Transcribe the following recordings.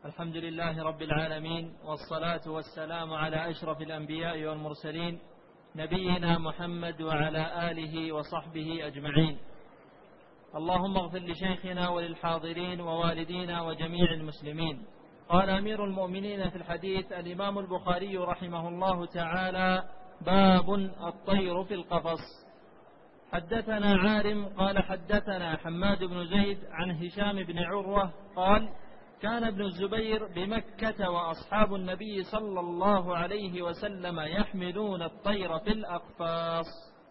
الحمد لله رب العالمين، والصلاة والسلام على أشرف الأنبياء والمرسلين نبينا محمد وعلى آله وصحبه أجمعين. اللهم اغفر لشيخنا وللحاضرين ووالدينا وجميع المسلمين. قال أمير المؤمنين في الحديث الإمام البخاري رحمه الله تعالى: باب الطير في القفص. حدثنا عارم قال حدثنا حماد بن زيد عن هشام بن عروة قال: كان ابن الزبير بمكة وأصحاب النبي صلى الله عليه وسلم يحملون الطير في الأقفاص.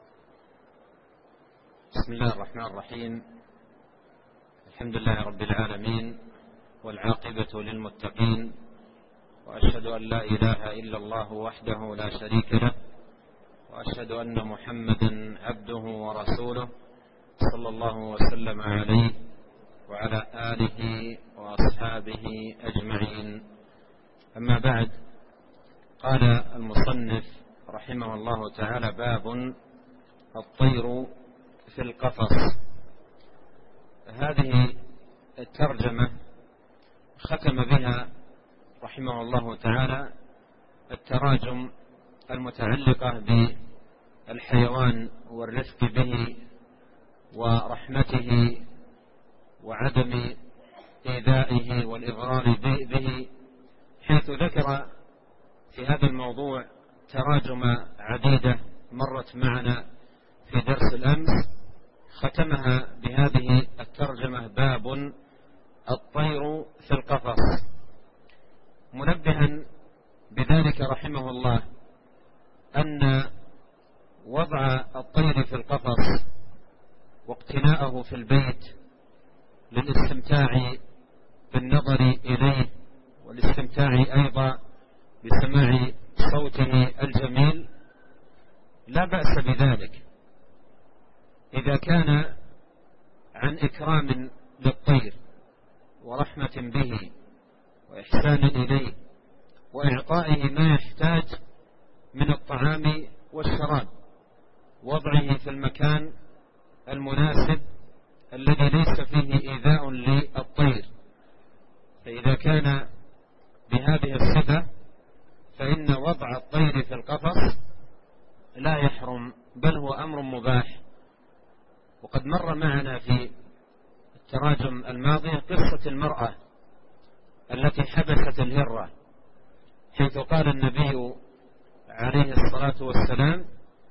بسم الله الرحمن الرحيم. الحمد لله رب العالمين، والعاقبة للمتقين، وأشهد أن لا إله إلا الله وحده لا شريك له، وأشهد أن محمدا عبده ورسوله صلى الله وسلم عليه وعلى آله وأصحابه أجمعين. أما بعد، قال المصنف رحمه الله تعالى: باب الطير في القفص. هذه الترجمة ختم بها رحمه الله تعالى التراجم المتعلقة بالحيوان والرفق به ورحمته وعدم إيذائه والإغرار به، حيث ذكر في هذا الموضوع تراجم عديدة مرت معنا في درس الأمس، ختمها بهذه الترجمة: باب الطير في القفص، منبها بذلك رحمه الله أن وضع الطير في القفص واقتناءه في البيت للاستمتاع بالنظر إليه والاستمتاع أيضا بسماع صوته الجميل لا بأس بذلك إذا كان عن إكرام للطير ورحمة به وإحسان إليه وإعطائه ما يحتاج من الطعام والشراب، وضعه في المكان المناسب الذي ليس فيه إيذاء للطير. فإذا كان بهذه الصفة فإن وضع الطير في القفص لا يحرم، بل هو أمر مباح. وقد مر معنا في التراجم الماضية قصة المرأة التي حبست الهرة، حيث قال النبي عليه الصلاة والسلام: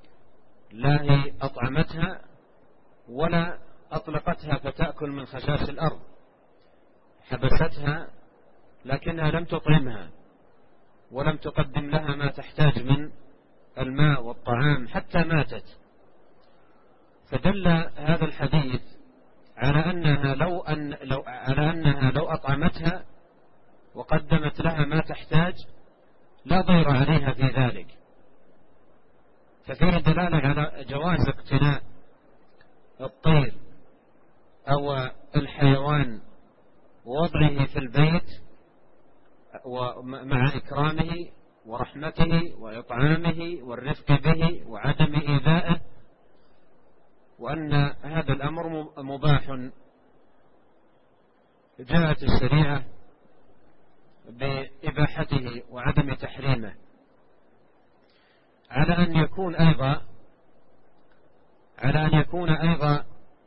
لا هي أطعمتها ولا أطلقتها فتأكل من خشاش الأرض، حبستها لكنها لم تطعمها ولم تقدم لها ما تحتاج من الماء والطعام حتى ماتت. فدل هذا الحديث على أنها لو أطعمتها وقدمت لها ما تحتاج لا ضير عليها في ذلك. ففيه دلالة على جواز اقتناء الطير أو الحيوان ووضعه في البيت ومع إكرامه ورحمته وإطعامه والرفق به وعدم إيذائه، وأن هذا الأمر مباح. جاءت الشريعة بإباحته وعدم تحريمه، على أن يكون أيضا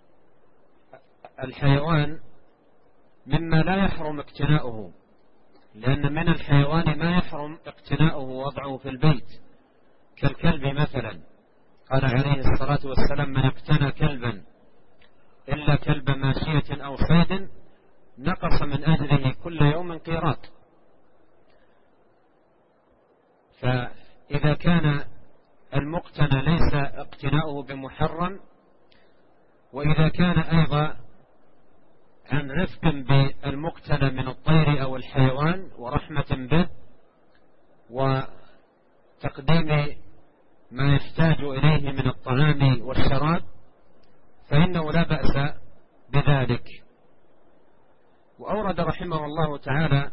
الحيوان مما لا يحرم اقتناؤه، لأن من الحيوان ما يحرم اقتناؤه ووضعه في البيت، كالكلب مثلا. قال عليه الصلاة والسلام: من اقتنى كلبا إلا كلب ماشية أو صيد نقص من أجره كل يوم قيراط. فإذا كان المقتنى ليس اقتناؤه بمحرم، وإذا كان أيضا عن رفق بالمقتنى من الطير أو الحيوان ورحمة به وتقديم ما يحتاج إليه من الطعام والشراب، فإنه لا بأس بذلك. وأورد رحمه الله تعالى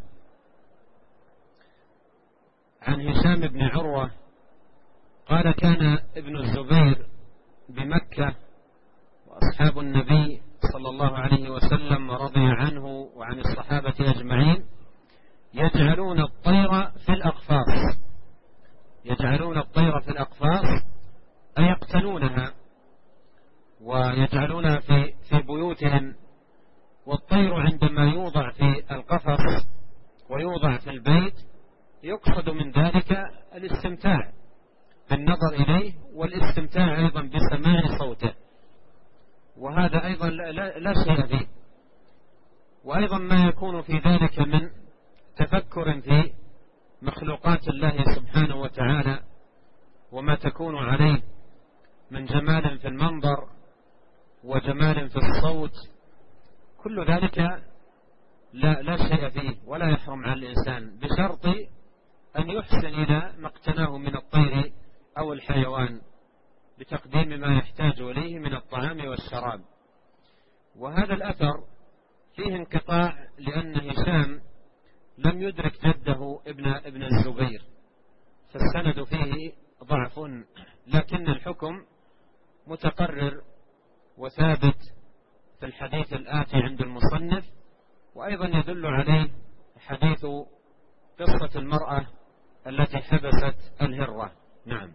عن هشام بن عروة قال: كان ابن الزبير بمكة وأصحاب النبي صلى الله عليه وسلم ورضي عنه وعن الصحابة أجمعين يجعلون الطير في الأقفاص، يجعلون الطير في الأقفاص أي يقتنونها ويجعلونها في بيوتهم. والطير عندما يوضع في القفص ويوضع في البيت يقصد من ذلك الاستمتاع بالنظر إليه والاستمتاع أيضا بسماع صوته، وهذا أيضا لا شيء فيه. وأيضا ما يكون في ذلك من تفكر في مخلوقات الله سبحانه وتعالى وما تكون عليه من جمال في المنظر وجمال في الصوت، كل ذلك لا شيء فيه ولا يحرم على الإنسان، بشرط أن يحسن إلى ما اقتناه من الطير أو الحيوان بتقديم ما يحتاج إليه من الطعام والشراب. وهذا الأثر فيه انقطاع لأن هشام لم يدرك جده ابن الزبير، فالسند فيه ضعف، لكن الحكم متقرر وثابت في الحديث الآتي عند المصنف. وأيضا يدل عليه حديث قصة المرأة التي حبست الهرة. نعم.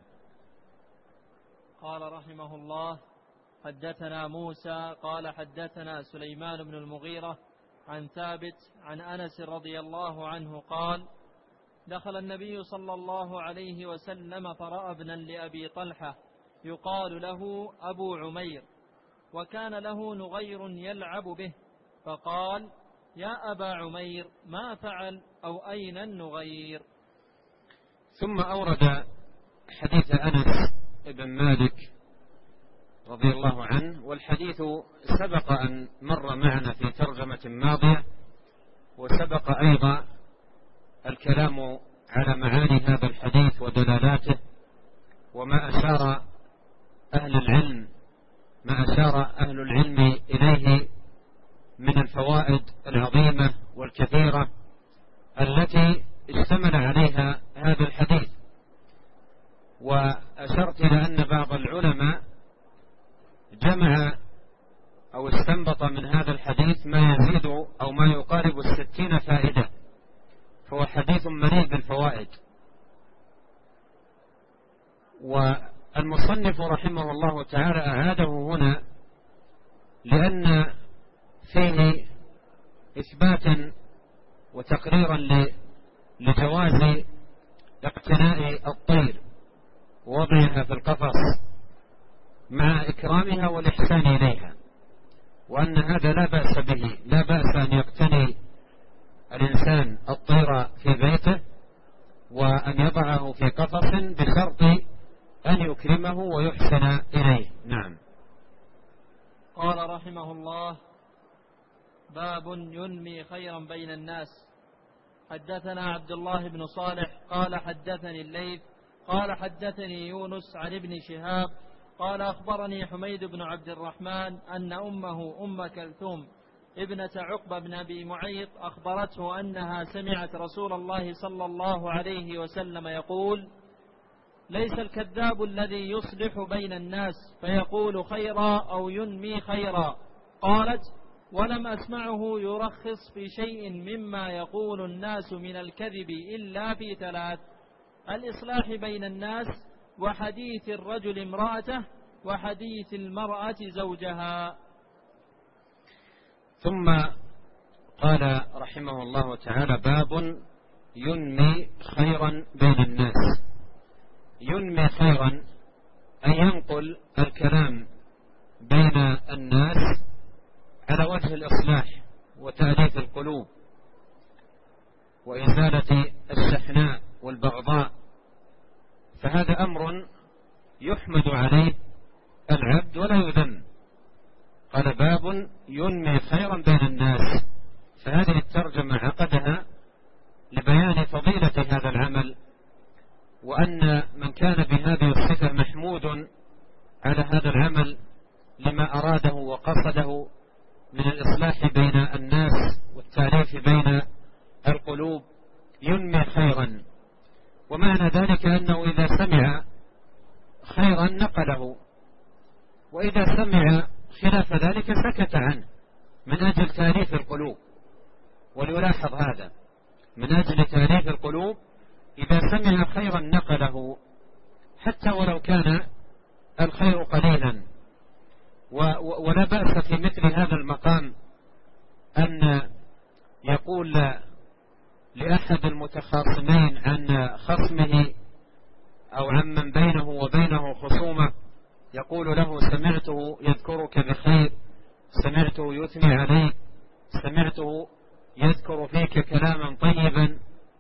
قال رحمه الله: حدثنا موسى قال حدثنا سليمان بن المغيرة عن ثابت عن أنس رضي الله عنه قال: دخل النبي صلى الله عليه وسلم فرأى ابنا لأبي طلحة يقال له أبو عمير، وكان له نغير يلعب به، فقال: يا أبا عمير ما فعل أو أين النغير؟ ثم أورد حديث أنس بن مالك رضي الله عنه، والحديث سبق أن مر معنا في ترجمة ماضية، وسبق أيضا الكلام على معاني هذا الحديث ودلالاته وما أشار أهل العلم إليه من الفوائد العظيمة والكثيرة التي اشتمل عليها هذا الحديث. وأشرت إلى أن بعض العلماء جمع أو استنبط من هذا الحديث ما يزيد أو ما يقارب 60 فائدة، فهو حديث مليء بالفوائد. والمصنف رحمه الله تعالى أعاده هنا لأن فيه إثباتا وتقريرا لجواز اقتناء الطير ووضعها في القفص مع إكرامها والإحسان إليها، وأن هذا لا بأس به، لا بأس أن يقتني الإنسان الطير في بيته وأن يضعه في قفص بشرط أن يكرمه ويحسن إليه. نعم. قال رحمه الله: باب ينمي خيرا بين الناس. حدثنا عبد الله بن صالح قال حدثني الليث قال حدثني يونس عن ابن شهاب قال أخبرني حميد بن عبد الرحمن أن أمه أم كلثوم ابنة عقبة بن أبي معيط أخبرته أنها سمعت رسول الله صلى الله عليه وسلم يقول: ليس الكذاب الذي يصلح بين الناس فيقول خيرا أو ينمي خيرا. قالت: ولم أسمعه يرخص في شيء مما يقول الناس من الكذب إلا في 3: الإصلاح بين الناس، وحديث الرجل امرأته، وحديث المرأة زوجها. ثم قال رحمه الله تعالى: باب ينمي خيرا بين الناس. ينمي خيرا أي ينقل الكلام بين الناس على وجه الإصلاح وتأليف القلوب وإزالة الشحناء والبغضاء، فهذا أمر يحمد عليه العبد ولا يذم. قال: باب ينمي خيرا بين الناس، فهذه الترجمة عقدها لبيان فضيلة هذا العمل، وأن من كان بهذه الصفة محمود على هذا العمل لما أراده وقصده من الإصلاح بين الناس والتأليف بين القلوب. ينمي خيرا، ومعنى ذلك أنه إذا سمع خيرا نقله، وإذا سمع خلاف ذلك سكت عنه من أجل تأليف القلوب. وليلاحظ هذا من أجل تأليف القلوب إذا سمع خيرا نقله حتى ولو كان الخير قليلا. ولا بأس في مثل هذا المقام أن يقول لأحد المتخاصمين عن خصمه أو عمن بينه وبينه خصومة، يقول له: سمعته يذكرك بخير، سمعته يثني عليك، سمعته يذكر فيك كلاما طيبا.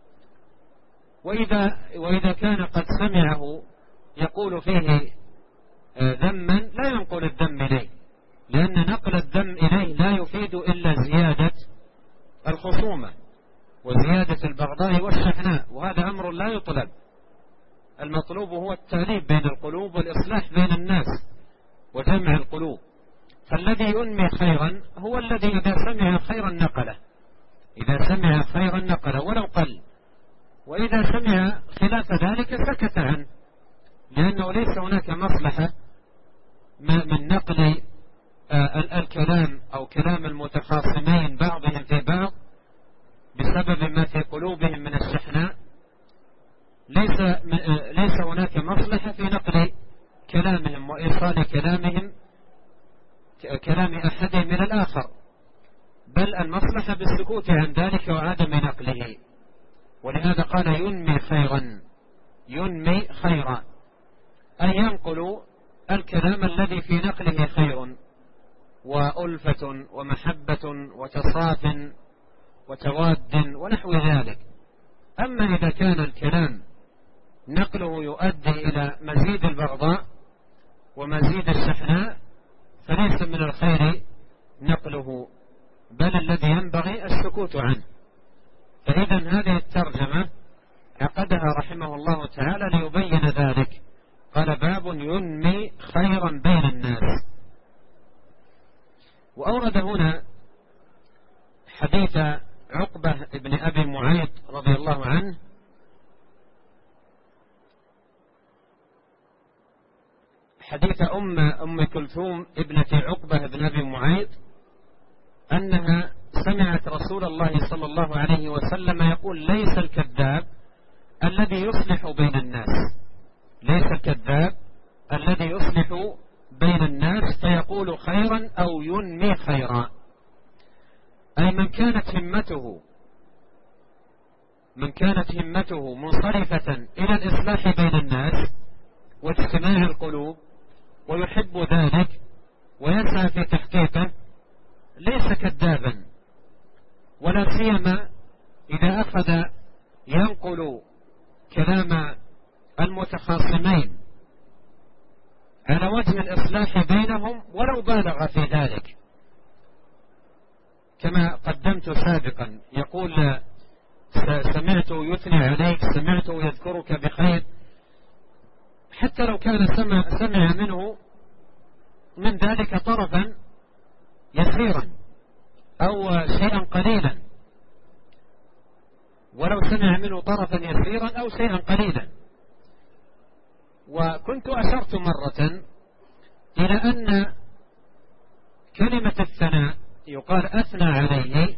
وإذا كان قد سمعه يقول فيه ذما لا ينقل الذم إليه، لأن نقل الذم إليه لا يفيد إلا زيادة الخصومة وزيادة البغضاء والشحناء، وهذا أمر لا يطلب. المطلوب هو التأليف بين القلوب والإصلاح بين الناس وجمع القلوب. فالذي ينمي خيرا هو الذي إذا سمع خيرا نقله، إذا سمع خيرا نقله ولو قل، وإذا سمع خلاف ذلك سكت عنه، لأنه ليس هناك مصلحة من نقل الكلام أو كلام المتخاصمين بعضهم في بعض بسبب ما في قلوبهم من الشحناء. ليس هناك مصلحة في نقل كلامهم وإيصال كلام أحدهم إلى الآخر، بل المصلحة بالسكوت عن ذلك وعدم نقله. ولهذا قال: ينمي خيرا، ينمي خيرا، أي ينقل الكلام الذي في نقله خير وألفة ومحبة وتصاف وتواد ونحو ذلك. أما إذا كان الكلام نقله يؤدي إلى مزيد البغضاء ومزيد الشحناء فليس من الخير نقله، بل الذي ينبغي السكوت عنه. فإذا هذه الترجمة عقدها رحمه الله تعالى ليبين ذلك. قال: باب ينمي خيرا بين الناس. وأورد هنا حديث عقبة بن أبي معيط رضي الله عنه، حديث أم كلثوم ابنة عقبة بن أبي معيط أنها سمعت رسول الله صلى الله عليه وسلم يقول: ليس الكذاب الذي يصلح بين الناس، ليس الكذاب الذي يصلح بين الناس فيقول خيرا أو ينمي خيرا، أي من كانت همته منصرفة إلى الإصلاح بين الناس واجتماع القلوب ويحب ذلك ويسعى في تحقيقه، ليس كذابا. ولا سيما إذا أخذ ينقل كلام المتخاصمين على وجه الإصلاح بينهم ولو بالغ في ذلك، كما قدمت سابقا. يقول: سمعت يثني عليك، سمعت يذكرك بخير، حتى لو كان سمع منه من ذلك طرفا يسيرا أو شيئا قليلا، ولو سمع منه طرفا يسيرا أو شيئا قليلا. وكنت أشرت مرة إلى أن كلمة الثناء يقال أثنى عليه،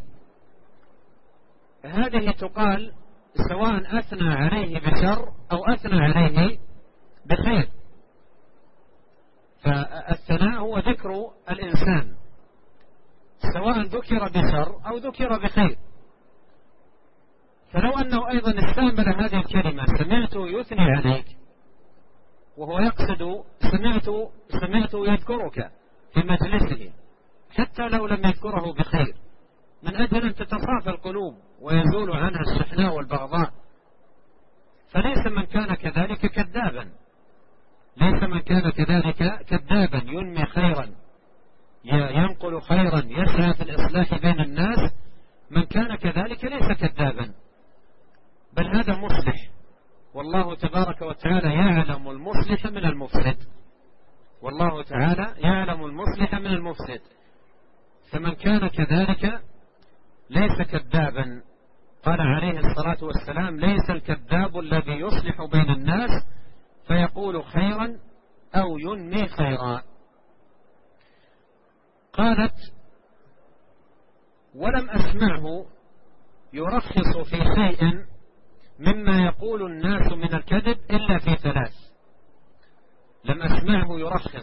هذه تقال سواء أثنى عليه بشر أو أثنى عليه بخير. فالثناء هو ذكر الإنسان سواء ذكر بشر أو ذكر بخير. فلو أنه أيضا استعمل هذه الكلمة: سمعت يثني عليك، وهو يقصد سمعت يذكرك في مجلسه، حتى لو لم يذكره بخير، من أجل أن تتصافى القلوب ويزول عنها الشحناء والبغضاء، فليس من كان كذلك كذابا، ليس من كان كذلك كذابا ينمي خيرا ينقل خيرا يسعى في الإصلاح بين الناس. من كان كذلك ليس كذابا، بل هذا مصلح، والله تبارك وتعالى يعلم المصلح من المفسد، والله تعالى يعلم المصلح من المفسد. فمن كان كذلك ليس كذابا. قال عليه الصلاة والسلام: ليس الكذاب الذي يصلح بين الناس فيقول خيرا أو ينمي خيرا. قالت: ولم أسمعه يرخص في شيء مما يقول الناس من الكذب إلا في ثلاث. لم أسمعه يرخص.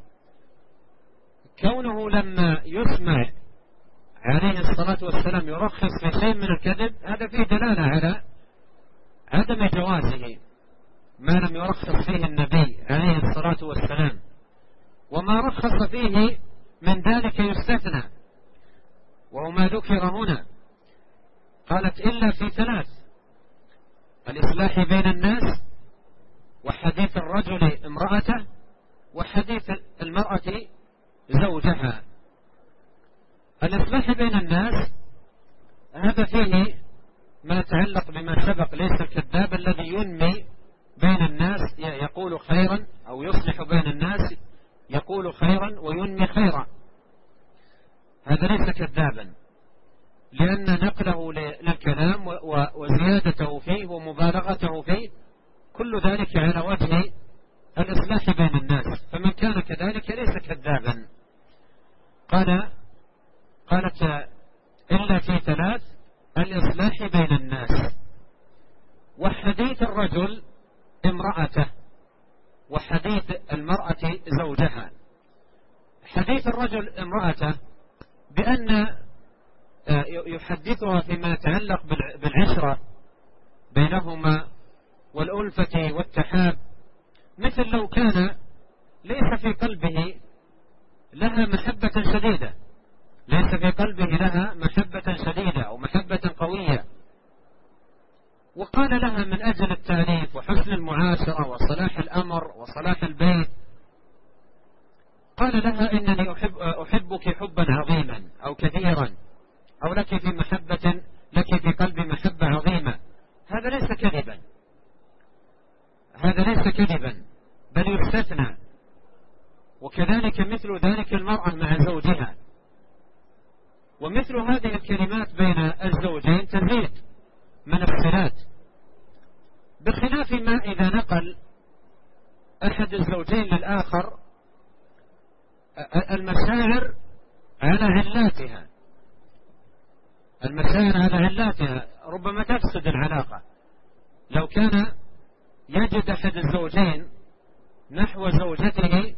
كونه لما يسمع عليه الصلاة والسلام يرخص في شيء من الكذب هذا فيه دلالة على عدم جوازه ما لم يرخص فيه النبي عليه الصلاة والسلام. وما رخص فيه من ذلك يستثنى، وهو ما ذكر هنا. قالت إلا في ثلاث: الإصلاح بين الناس، وحديث الرجل امرأته، وحديث المرأة زوجها. الإصلاح بين الناس هذا فيه ما يتعلق بما سبق: ليس الكذاب الذي ينمي بين الناس يقول خيرا، أو يصلح بين الناس يقول خيرا وينمي خيرا، هذا ليس كذابا، لأن نقله للكلام وزيادته فيه ومبالغته فيه كل ذلك على وجه الإصلاح بين الناس، فمن كان كذلك ليس كذابا. قالت إلا في ثلاث: الإصلاح بين الناس، وحديث الرجل امرأته، وحديث المرأة زوجها. حديث الرجل امرأته بأن يحدثها فيما يتعلق بالعشرة بينهما والألفة والتحاب، مثل لو كان ليس في قلبه لها محبة شديدة، ليس في قلبه لها محبة شديدة أو محبة قوية، وقال لها من أجل التأليف وحسن المعاشرة وصلاح الأمر وصلاح البيت، قال لها: إنني أحبك حبا عظيما أو كثيرا، أو لك في قلبي محبة عظيمة. هذا ليس كذبا، هذا ليس كذبا، بل يستثنى. وكذلك مثل ذلك المرأة مع زوجها. ومثل هذه الكلمات بين الزوجين تزيد من الصلات، بخلاف ما إذا نقل أحد الزوجين للآخر المشاعر على علاتها، المشاعر على علاتها ربما تفسد العلاقة. لو كان يجد أحد الزوجين نحو زوجته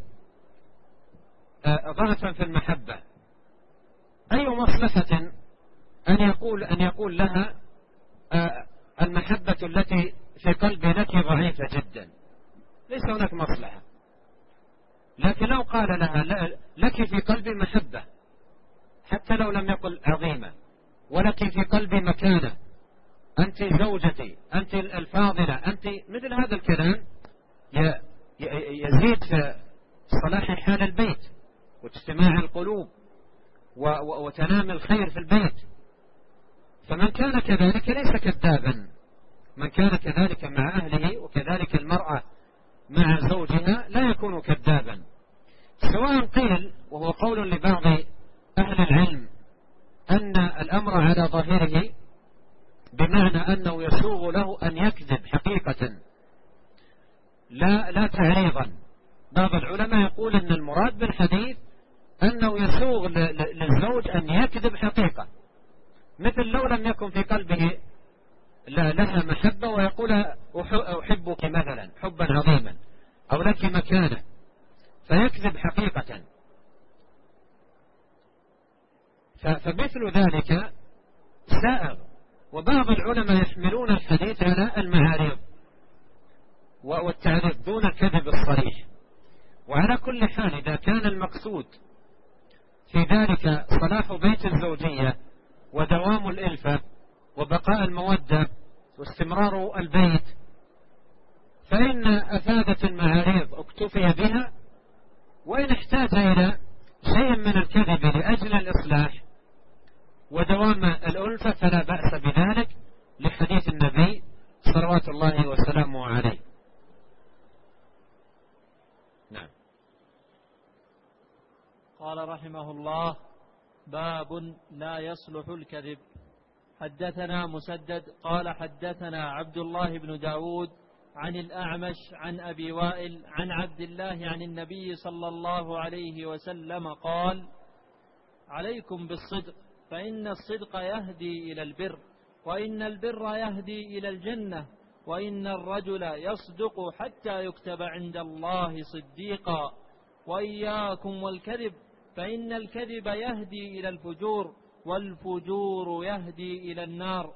ضعفا في المحبة، أي مصلحة أن يقول لها المحبة التي في قلبي لك ضعيفة جدا؟ ليس هناك مصلحة. لكن لو قال لها لك في قلبي محبة حتى لو لم يقل عظيمة، ولك في قلبي مكانة، أنت زوجتي، أنت الفاضلة، أنت، مثل هذا الكلام يزيد في صلاح حال البيت واجتماع القلوب وتنام الخير في البيت. فمن كان كذلك ليس كذابا، من كان كذلك مع أهله وكذلك المرأة مع زوجها لا يكون كذابا. سواء قيل، وهو قول لبعض أهل العلم، أن الأمر على ظاهره بمعنى أنه يسوغ له أن يكذب حقيقة لا تعريضا. بعض العلماء يقول أن المراد بالحديث أنه يسوغ للزوج أن يكذب حقيقة، مثل لو لم يكن في قلبه لها محبة ويقول أحبك مثلا حبا عظيما أو لك مكانة، فيكذب حقيقة. فمثل ذلك سائغ. وبعض العلماء يحملون الحديث على المعارض والتعريض دون الكذب الصريح. وعلى كل حال إذا كان المقصود في ذلك صلاح بيت الزوجية ودوام الإلفة وبقاء المودة واستمرار البيت، فإن أفادت المعارض اكتفي بها، وإن احتاج إلى شيء من الكذب لأجل الإصلاح ودوام الألفة فلا بأس بذلك، لحديث النبي صلوات الله وسلامه عليه. نعم. قال رحمه الله: باب لا يصلح الكذب. حدثنا مسدد قال حدثنا عبد الله بن داود عن الأعمش عن أبي وائل عن عبد الله عن النبي صلى الله عليه وسلم قال: عليكم بالصدق، فإن الصدق يهدي إلى البر، وإن البر يهدي إلى الجنة، وإن الرجل يصدق حتى يكتب عند الله صديقا. وإياكم والكذب، فإن الكذب يهدي إلى الفجور، والفجور يهدي إلى النار،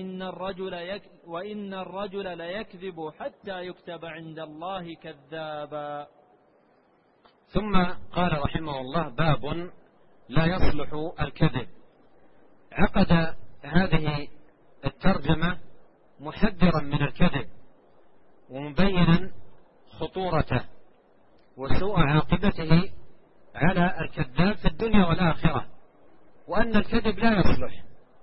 وإن الرجل ليكذب حتى يكتب عند الله كذابا. ثم قال رحمه الله: باب لا يصلح الكذب. عقد هذه الترجمة محذرا من الكذب ومبينا خطورته وسوء عاقبته على الكذاب في الدنيا والآخرة، وأن الكذب لا يصلح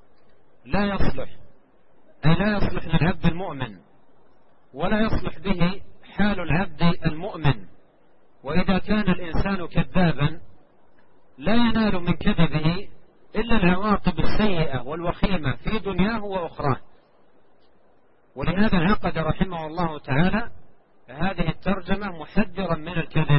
أي لا يصلح للعبد المؤمن، ولا يصلح به حال العبد المؤمن. وإذا كان الإنسان كذابا لا ينال من كذبه إلا العواقب السيئة والوخيمة في دنياه وأخراه. ولهذا عقد رحمه الله تعالى هذه الترجمة محذرا من الكذب.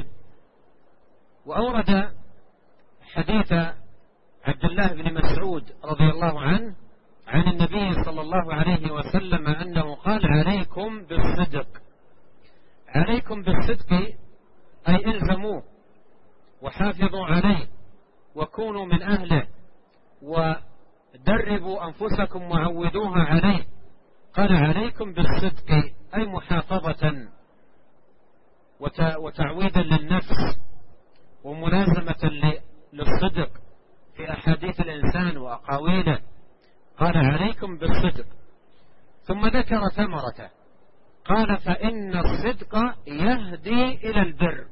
وأورد حديث عبد الله بن مسعود رضي الله عنه عن النبي صلى الله عليه وسلم أنه قال: عليكم بالصدق. عليكم بالصدق أي إلزموه وحافظوا عليه وكونوا من أهله ودربوا أنفسكم وعودوها عليه. قال: عليكم بالصدق أي محافظة وتعويدا للنفس وملازمة للصدق في أحاديث الإنسان وأقاويله. قال: عليكم بالصدق. ثم ذكر ثمرته، قال: فإن الصدق يهدي إلى البر.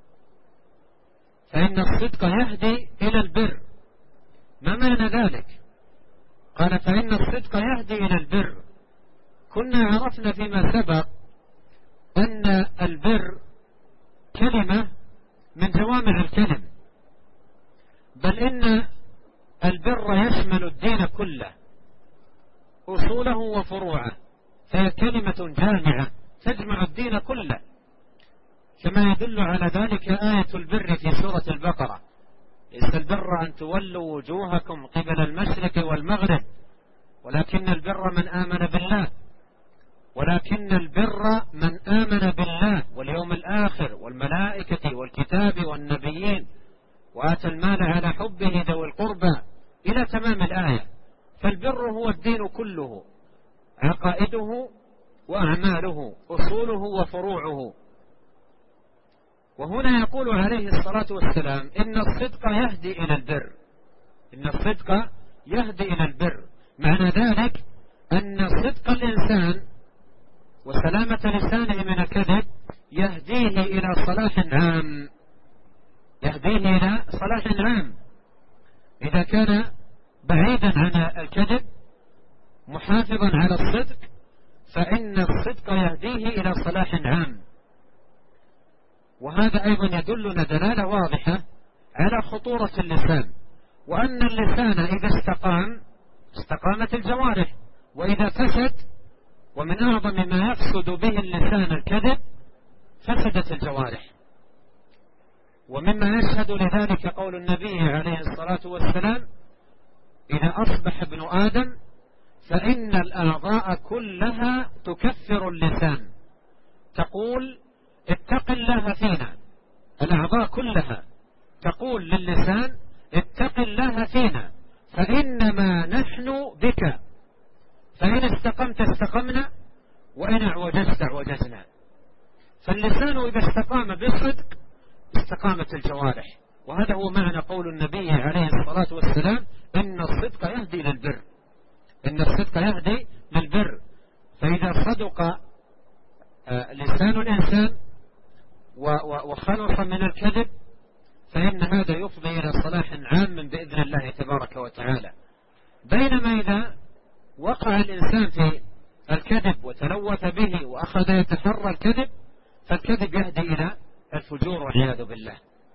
فإن الصدق يهدي إلى البر. ما معنى ذلك؟ قال: فإن الصدق يهدي إلى البر. كنا عرفنا فيما سبق أن البر كلمة من جوامع الكلم، بل إن البر يشمل الدين كله أصوله وفروعه، فهي كلمة جامعة تجمع الدين كله، كما يدل على ذلك آية البر في سورة البقرة: ليس البر أن تولوا وجوهكم قبل المشرق والمغرب ولكن البر من آمن بالله. ولكن البر من آمن بالله واليوم الآخر والملائكة والكتاب والنبيين وآتى المال على حبه ذوي القربى إلى تمام الآية. فالبر هو الدين كله، عقائده وأعماله، أصوله وفروعه. وهنا يقول عليه الصلاة والسلام: إن الصدق يهدي إلى البر. إن الصدق يهدي إلى البر، معنى ذلك أن صدق الإنسان وسلامة لسانه من الكذب يهديه إلى صلاح عام. يهديه إلى صلاح عام إذا كان بعيدا عن الكذب محافظا على الصدق، فإن الصدق يهديه إلى صلاح عام. وهذا أيضا يدلنا دلالة واضحة على خطورة اللسان، وأن اللسان إذا استقامت الجوارح، وإذا فسد، ومن أعظم ما يفسد به اللسان الكذب، فسدت الجوارح. ومما يشهد لذلك قول النبي عليه الصلاة والسلام: إذا أصبح ابن آدم فإن الأعضاء كلها تكفر اللسان، تقول: اتق الله فينا. الأعضاء كلها تقول للسان: اتق الله فينا فإنما نحن بك، فإن استقمت استقمنا وإن اعوججت اعوججنا. فاللسان إذا استقام بالصدق استقامت الجوارح. وهذا هو معنى قول النبي عليه الصلاة والسلام: إن الصدق يهدي للبر. إن الصدق يهدي للبر. فإذا صدق لسان الإنسان وخلص من الكذب فإن هذا يفضي إلى صلاح عام بإذن الله تبارك وتعالى. بينما إذا وقع الإنسان في الكذب وتلوث به وأخذ يتحرى الكذب فالكذب يهدي إلى الفجور والعياذ بالله.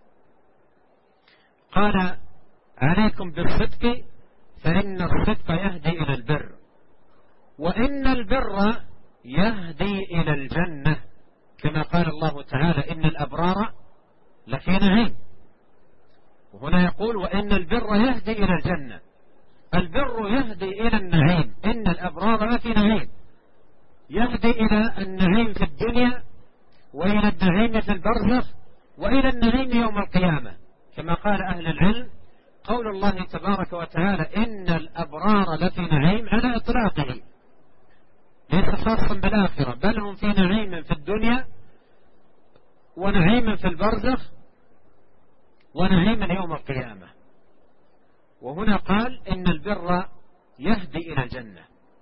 قال: عليكم بالصدق فإن الصدق يهدي إلى البر، وإن البر يهدي إلى الجنة، كما قال الله تعالى: إن الأبرار لفي نعيم. وهنا يقول: وإن البر يهدي إلى الجنة. البر يهدي إلى النعيم، إن الأبرار لفي نعيم، يهدي إلى النعيم في الدنيا وإلى النعيم في البرزخ وإلى النعيم يوم القيامة، كما قال أهل العلم قول الله تبارك وتعالى إن الأبرار لفي نعيم على إطلاقه، ليس خاصا بالآخرة، بل هم في نعيم في الدنيا ونعيم في البرزخ ونعيم يوم القيامة. وهنا قال إن البر يهدي إلى الجنة،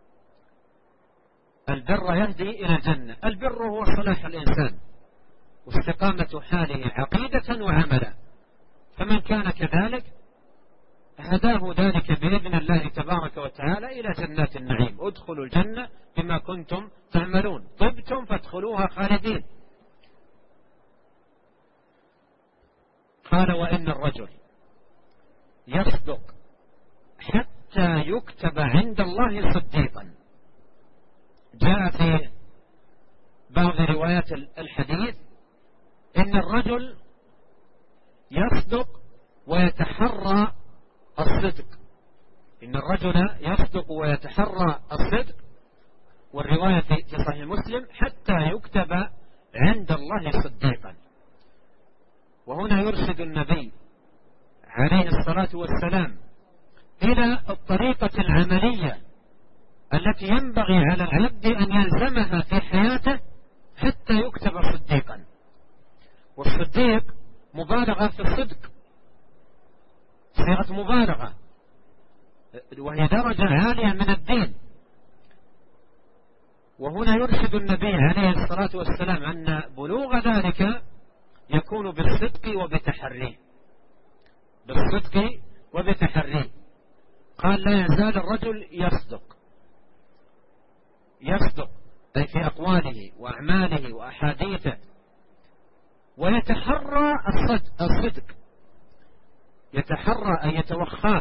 البر يهدي إلى الجنة. البر هو صلاح الإنسان واستقامة حاله عقيدة وعملا، فمن كان كذلك هداه ذلك بإذن الله تبارك وتعالى إلى جنات النعيم. ادخلوا الجنة بما كنتم تعملون، طبتم فادخلوها خالدين. قال وإن الرجل يصدق حتى يكتب عند الله صديقا. جاء في بعض روايات الحديث إن الرجل يصدق ويتحرى الصدق، إن الرجل يصدق ويتحرى الصدق، والرواية في صحيح مسلم حتى يكتب عند الله صديقا. وهنا يرشد النبي عليه الصلاة والسلام إلى الطريقة العملية التي ينبغي على العبد أن يلزمها في حياته حتى يكتب صديقا. والصديق مبالغة في الصدق، صيغة مبالغة، وهي درجة عالية من الدين. وهنا يرشد النبي عليه الصلاة والسلام أن بلوغ ذلك يكون بالصدق وبتحريه، بالصدق وبتحريه. قال لا يزال الرجل يصدق أي في أقواله وأعماله وأحاديثه، ويتحرى الصدق، يتحرى أن يتوخاه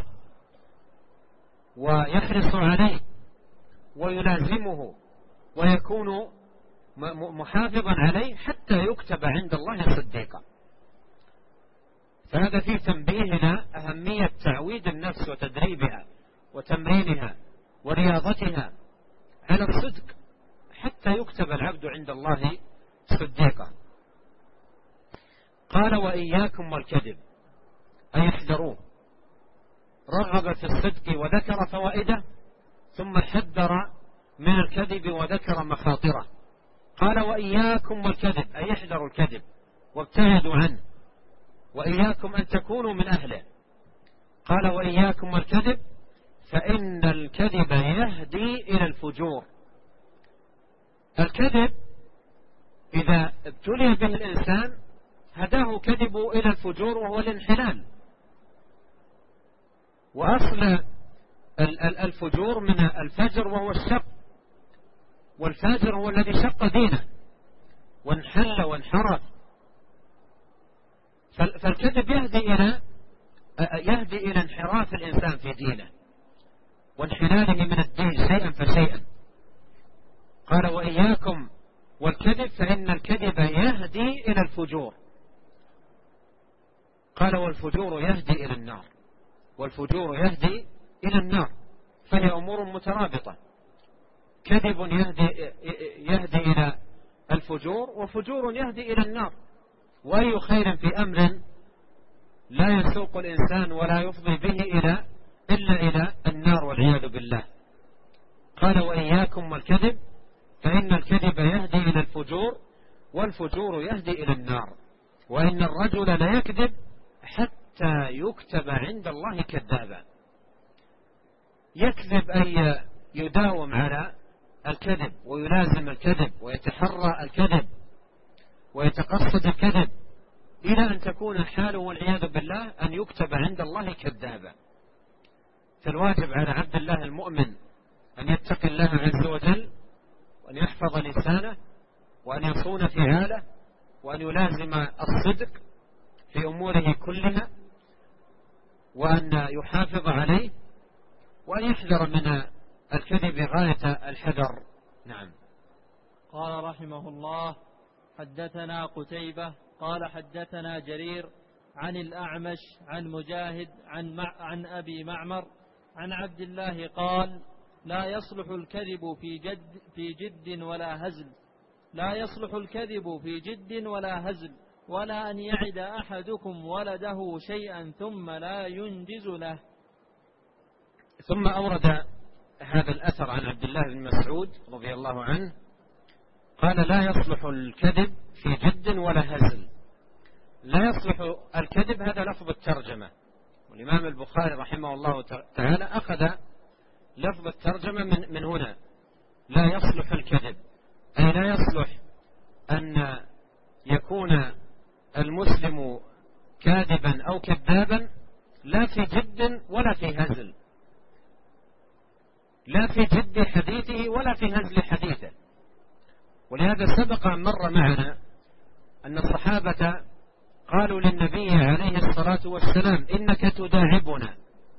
ويحرص عليه ويلازمه ويكون محافظا عليه حتى يكتب عند الله صديقا. فهذا فيه تنبيهنا أهمية تعويد النفس وتدريبها وتمرينها ورياضتها على الصدق حتى يكتب العبد عند الله صديقا. قال وإياكم والكذب، أي احذروه. رغب في الصدق وذكر فوائده، ثم حذر من الكذب وذكر مخاطره. قال وإياكم والكذب، أي احذروا الكذب وابتعدوا عنه، وإياكم أن تكونوا من أهله. قال وإياكم والكذب فإن الكذب يهدي إلى الفجور. الكذب إذا ابتلي به الإنسان هداه كذبه إلى الفجور، وهو الانحلال. وأصل الفجور من الفجر وهو الشق، والفاجر هو الذي شق دينه وانحل وانحرف. فالكذب يهدي إلى انحراف الإنسان في دينه وانحلاله من الدين شيئا فشيئا. قال وإياكم والكذب فإن الكذب يهدي إلى الفجور. قال والفجور يهدي إلى النار، والفجور يهدي إلى النار، فهي أمور مترابطة. كذب يهدي إلى الفجور، وفجور يهدي إلى النار. وأي خير في أمر لا يسوق الإنسان ولا يفضي به إلا إلى النار والعياذ بالله. قال وإياكم والكذب فإن الكذب يهدي إلى الفجور، والفجور يهدي إلى النار. وإن الرجل لا يكذب حتى يكتب عند الله كذابا. يكذب أي يداوم على الكذب ويلازم الكذب ويتحرى الكذب ويتقصد الكذب إلى أن تكون حاله والعياذ بالله أن يكتب عند الله كذابا. فالواجب على عبد الله المؤمن أن يتقي الله عز وجل، وأن يحفظ لسانه، وأن يصون فعاله، وأن يلازم الصدق في أموره كلها، وأن يحافظ عليه، وأن يحذر من الكذب غاية الحذر. نعم. قال رحمه الله حدثنا قتيبة قال حدثنا جرير عن الأعمش عن مجاهد عن أبي معمر عن عبد الله قال: لا يصلح الكذب في جد ولا هزل، لا يصلح الكذب في جد ولا هزل، ولا أن يعد أحدكم ولده شيئا ثم لا ينجز له. ثم أورد هذا الأثر عن عبد الله بن مسعود رضي الله عنه قال: لا يصلح الكذب في جد ولا هزل. لا يصلح الكذب، هذا لفظ الترجمة، والإمام البخاري رحمه الله تعالى أخذ لفظ الترجمة من هنا. لا يصلح الكذب أي لا يصلح أن يكون المسلم كاذبا أو كذابا، لا في جد ولا في هزل، لا في جد حديثه ولا في هزل حديثه. ولهذا سبق أن مر معنا أن الصحابة قالوا للنبي عليه الصلاة والسلام: إنك تداعبنا،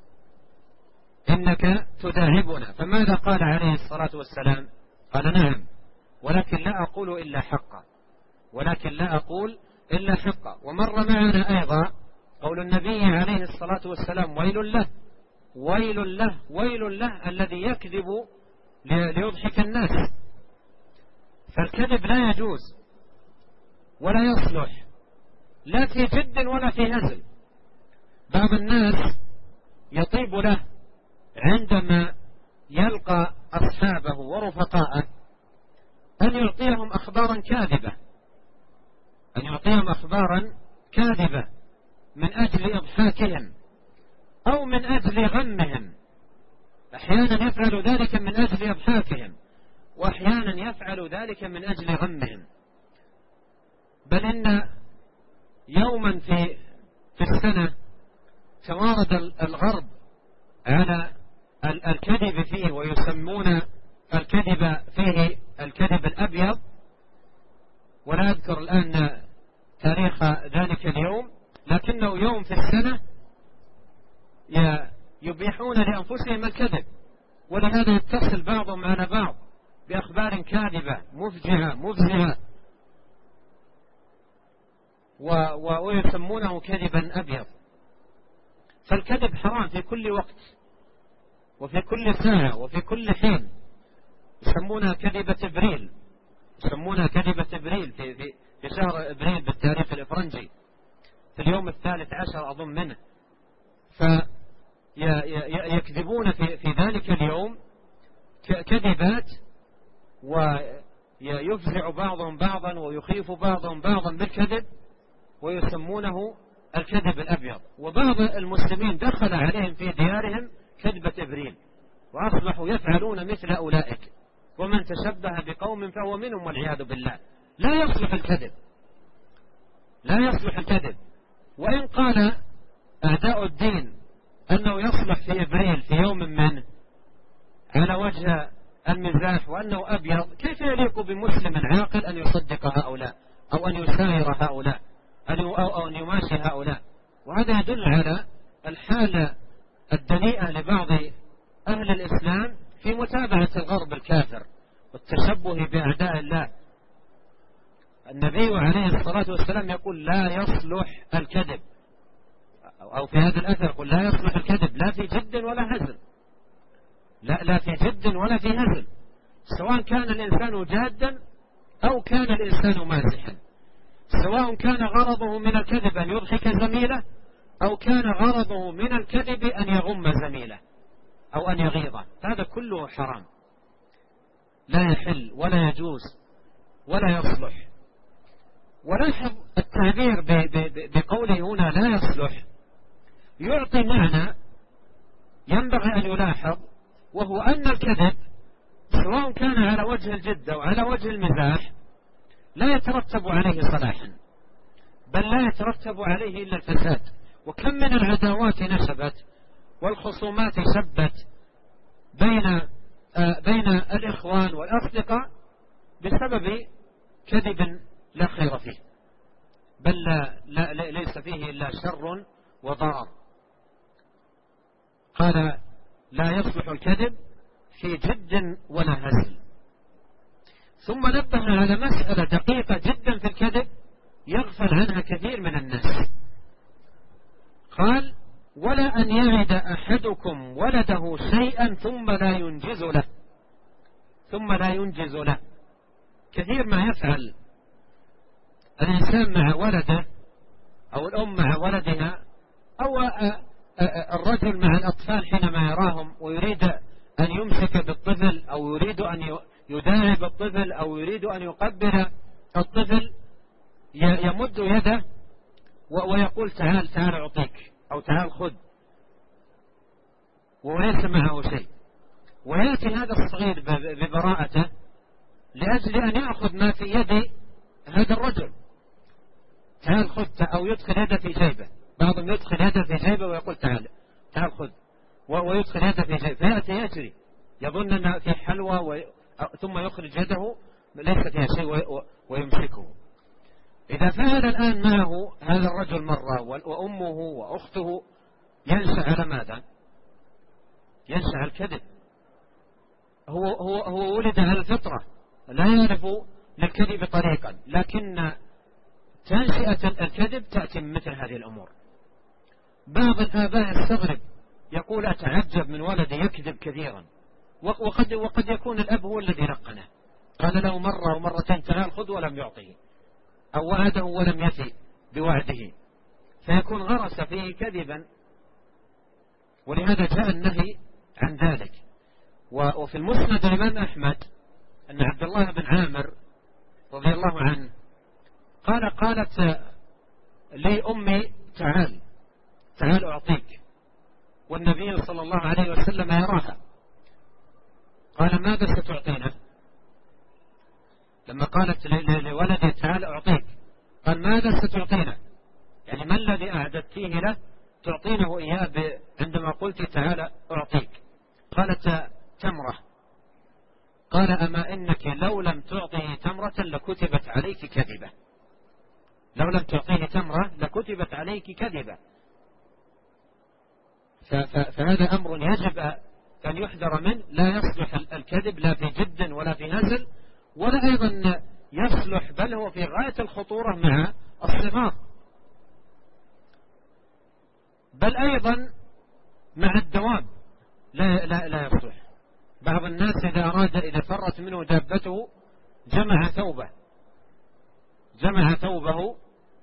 إنك تداعبنا. فماذا قال عليه الصلاة والسلام؟ قال: نعم، ولكن لا أقول إلا حقا، ولكن لا أقول إلا حقا. ومر معنا أيضا قول النبي عليه الصلاة والسلام: ويل له ويل له ويل له الذي يكذب ليضحك الناس. فالكذب لا يجوز ولا يصلح، لا في جد ولا في هزل. بعض الناس يطيب له عندما يلقى أصحابه ورفقاءه أن يعطيهم أخبارا كاذبة، أن يعطيهم أخبارا كاذبة من أجل إضحاكهم أو من أجل غمهم. أحيانا يفعل ذلك من أجل إضحاكهم، وأحيانا يفعل ذلك من أجل غمهم. بل إن يوما في السنة توارد الغرب على الكذب فيه، ويسمون الكذب فيه الكذب الأبيض، ولا أذكر الآن تاريخ ذلك اليوم، لكنه يوم في السنة يبيحون لأنفسهم الكذب. ولهذا يتصل بعضهم على بعض بأخبار كاذبة مفجعة مفزعة، ويسمونه كذبا أبيض. فالكذب حرام في كل وقت وفي كل ساعة وفي كل حين. يسمونها كذبة إبريل، يسمونها كذبة إبريل في شهر إبريل بالتاريخ الإفرنجي، في اليوم 13 أظن منه. فيكذبون في ذلك اليوم كذبات، ويفزع بعضهم بعضا ويخيف بعضهم بعضا بالكذب، ويسمونه الكذب الأبيض. وبعض المسلمين دخل عليهم في ديارهم كذبة إبريل، وأصبحوا يفعلون مثل أولئك، ومن تشبه بقوم فهو منهم والعياذ بالله. لا يصلح الكذب، لا يصلح الكذب. وإن قال أعداء الدين أنه يصلح في إبريل في يوم منه على وجه المزاح وأنه أبيض، كيف يليق بمسلم عاقل أن يصدق هؤلاء أو أن يساير هؤلاء أو أن يماشي هؤلاء؟ وهذا يدل على الحالة الدنيئة لبعض أهل الإسلام في متابعة الغرب الكافر والتشبه بأعداء الله. النبي عليه الصلاة والسلام يقول: لا يصلح الكذب، أو في هذا الأثر يقول: لا يصلح الكذب لا في جد ولا هزل، لا في جد ولا في هزل، سواء كان الإنسان جادا أو كان الإنسان مازحا، سواء كان غرضه من الكذب أن يضحك زميله أو كان غرضه من الكذب أن يغم زميله أو أن يغيظه. هذا كله حرام، لا يحل ولا يجوز ولا يصلح. ولاحظ التعبير بقوله هنا لا يصلح يعطي معنى ينبغي أن يلاحظ، وهو أن الكذب سواء كان على وجه الجد أو على وجه المزاح لا يترتب عليه صلاحا، بل لا يترتب عليه إلا الفساد. وكم من العداوات نشبت والخصومات شبت بين الإخوان والأصدقاء بسبب كذب لا خير فيه، بل ليس فيه إلا شر وضرر. قال: لا يصلح الكذب في جد ولا هزل. ثم نبه على مسألة دقيقة جدا في الكذب يغفل عنها كثير من الناس. قال: ولا أن يعد أحدكم ولده شيئا ثم لا ينجز له. كثير ما يفعل الإنسان مع ولده أو الأم مع ولدها أو الرجل مع الأطفال حينما يراهم ويريد أن يمسك بالطفل أو يريد أن يداعب الطفل أو يريد أن يقبل الطفل، يمد يده ويقول تعال أعطيك أو تعال خذ، وليس معه شيء. ويأتي هذا الصغير ببراءته لأجل أن يأخذ ما في يد هذا الرجل، تعال خذ، أو يدخل يده في جيبه. بعضهم يدخل يده في جيبه ويقول تعال خذ، ويدخل يده في جيبه، فيأتي يجري يظن أنه في حلوى ثم يخرج يده ليس فيها شيء ويمسكه. إذا فعل الآن معه هذا الرجل مرة وأمه وأخته، ينشأ على ماذا؟ ينشأ على الكذب. هو ولد على الفطرة، لا يعرف للكذب طريقا، لكن تنشئة الكذب تأتي من مثل هذه الأمور. بعض الآباء يستغرب يقول أتعجب من ولدي يكذب كثيرا، وقد يكون الأب هو الذي لقنه، قال له مرة ومرتين تعال خذ ولم يعطيه، أو وعده ولم يفي بوعده، فيكون غرس فيه كذبا. ولهذا جاء النهي عن ذلك. وفي المسند الإمام أحمد أن عبد الله بن عامر رضي الله عنه قالت لي أمي تعال أعطيك، والنبي صلى الله عليه وسلم يراها. قال ماذا ستعطينا؟ لما قالت لولدي تعال أعطيك، قال ماذا ستعطينا؟ يعني ما الذي أعددتيه له تعطينه إياه عندما قلت تعال أعطيك؟ قالت تمرة. قال أما إنك لو لم تعطيه تمرة لكتبت عليك كذبة، لو لم تعطيه تمرة لكتبت عليك كذبة. فهذا أمر يجب أن يحذر منه. لا يصلح الكذب لا في جد ولا في هزل، ولا أيضا يصلح، بل هو في غاية الخطورة مع الصغار، بل أيضا مع الدواب لا يصلح. بعض الناس إذا فرت منه دابته جمع ثوبه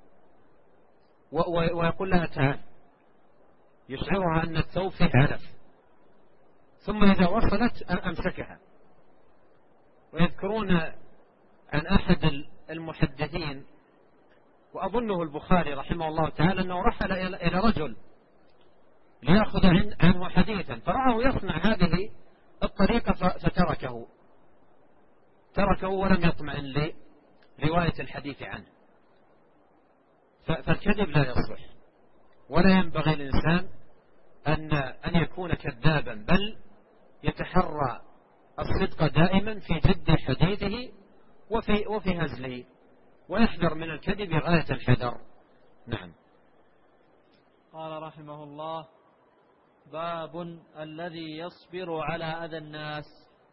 ويقول لها تعال، يشعرها أن الثوب فيه علف، ثم إذا وصلت أمسكها. ويذكرون عن أحد المحدثين وأظنه البخاري رحمه الله تعالى أنه رحل إلى رجل ليأخذ عنه حديثا، فرآه يصنع هذه الطريقة فتركه ولم يطمئن لرواية الحديث عنه. فالكذب لا يصلح، ولا ينبغي الإنسان أن يكون كذابا، بل يتحرى الصدق دائما في جد حديثه وفي هزله، ويحذر من الكذب غاية الحذر. نعم. قال رحمه الله: باب الذي يصبر على أذى الناس.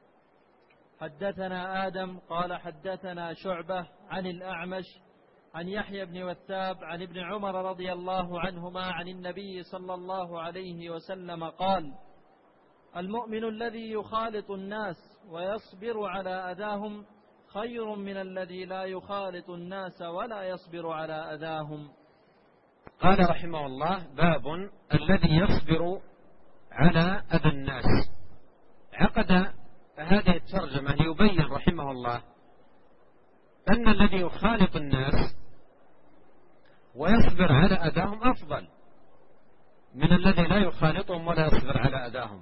حدثنا آدم قال حدثنا شعبة عن الأعمش عن يحيى بن وثاب عن ابن عمر رضي الله عنهما عن النبي صلى الله عليه وسلم قال: المؤمن الذي يخالط الناس ويصبر على أذاهم خير من الذي لا يخالط الناس ولا يصبر على أذاهم. قال رحمه الله: باب الذي يصبر على أذى الناس. عقد هذه الترجمة ليبين رحمه الله أن الذي يخالط الناس ويصبر على أذاهم أفضل من الذي لا يخالطهم ولا يصبر على أذاهم.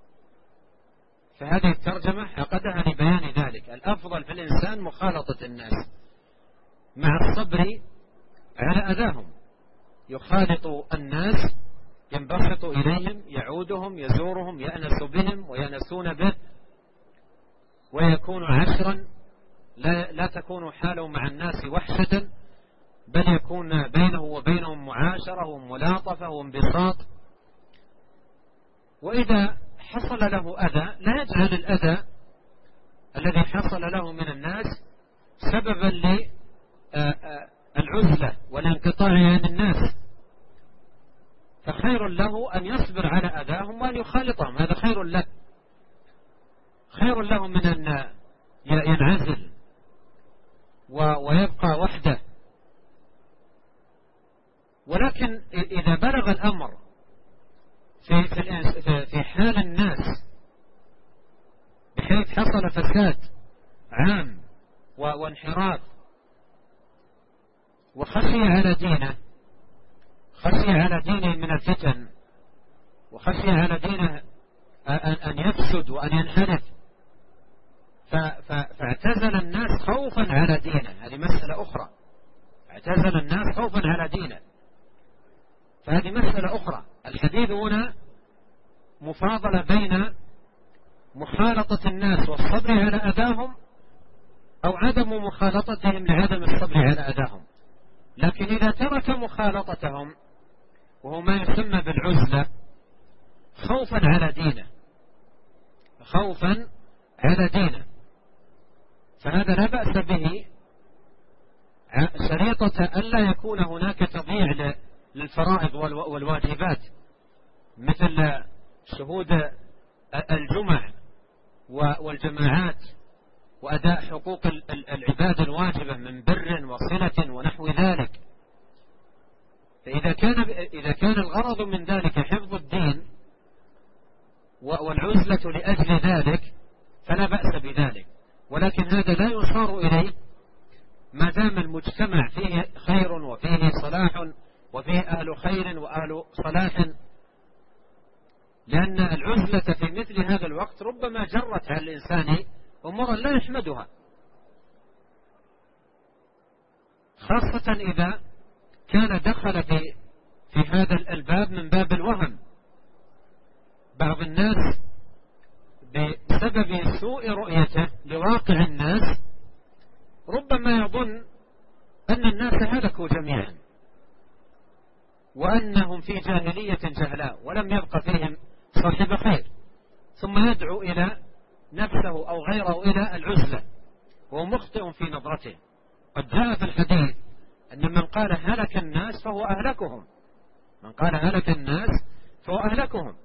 فهذه الترجمة عقدها لبيان ذلك. الأفضل في الإنسان مخالطة الناس مع الصبر على أذاهم. يخالط الناس، ينبسط إليهم، يعودهم، يزورهم، يأنس بهم ويأنسون به، ويكون عشرا، لا تكون حاله مع الناس وحشة، بل يكون بينه وبينهم معاشرة وملاطفة وانبساط. وإذا حصل له أذى لا يجعل الأذى الذي حصل له من الناس سببا للعزلة والانقطاع عن الناس، فخير له أن يصبر على أذاهم وأن يخالطهم، هذا خير له، خير له من أن ينعزل ويبقى وحده. ولكن إذا بلغ الأمر في حال الناس بحيث حصل فساد عام وانحراف وخشي على دينه، خشي على دينه من الفتن، وخشي على دينه أن يفسد وأن ينحرف، فاعتزل الناس خوفا على دينه، هذه مسألة أخرى. اعتزل الناس خوفا على دينه، فهذه مسألة أخرى. الحديث هنا مفاضلة بين مخالطة الناس والصبر على أذاهم أو عدم مخالطتهم لعدم الصبر على أذاهم. لكن إذا ترك مخالطتهم وهو ما يسمى بالعزلة خوفا على دينه، خوفا على دينه، فهذا لا بأس به، شريطة ألا يكون هناك تضييع للفرائض والواجبات مثل شهود الجمع والجماعات وأداء حقوق العباد الواجبة من بر وصلة ونحو ذلك. فإذا كان الغرض من ذلك حفظ الدين والعزلة لأجل ذلك فلا بأس بذلك، ولكن هذا لا يشار إليه ما دام المجتمع فيه خير وفيه صلاح وفيه أهل خير وأهل صلاح، لأن العزلة في مثل هذا الوقت ربما جرت على الإنسان أمورا لا يحمدها، خاصة إذا كان دخل في هذا الباب من باب الوهم. بعض الناس بسبب سوء رؤيته لواقع الناس ربما يظن أن الناس هلكوا جميعا وأنهم في جاهلية جهلاء ولم يبق فيهم صاحب خير، ثم يدعو إلى نفسه أو غيره إلى العزلة وهو مخطئ في نظرته. قد جاء في الحديث أن من قال هلك الناس فهو أهلكهم، من قال هلك الناس فهو أهلكهم.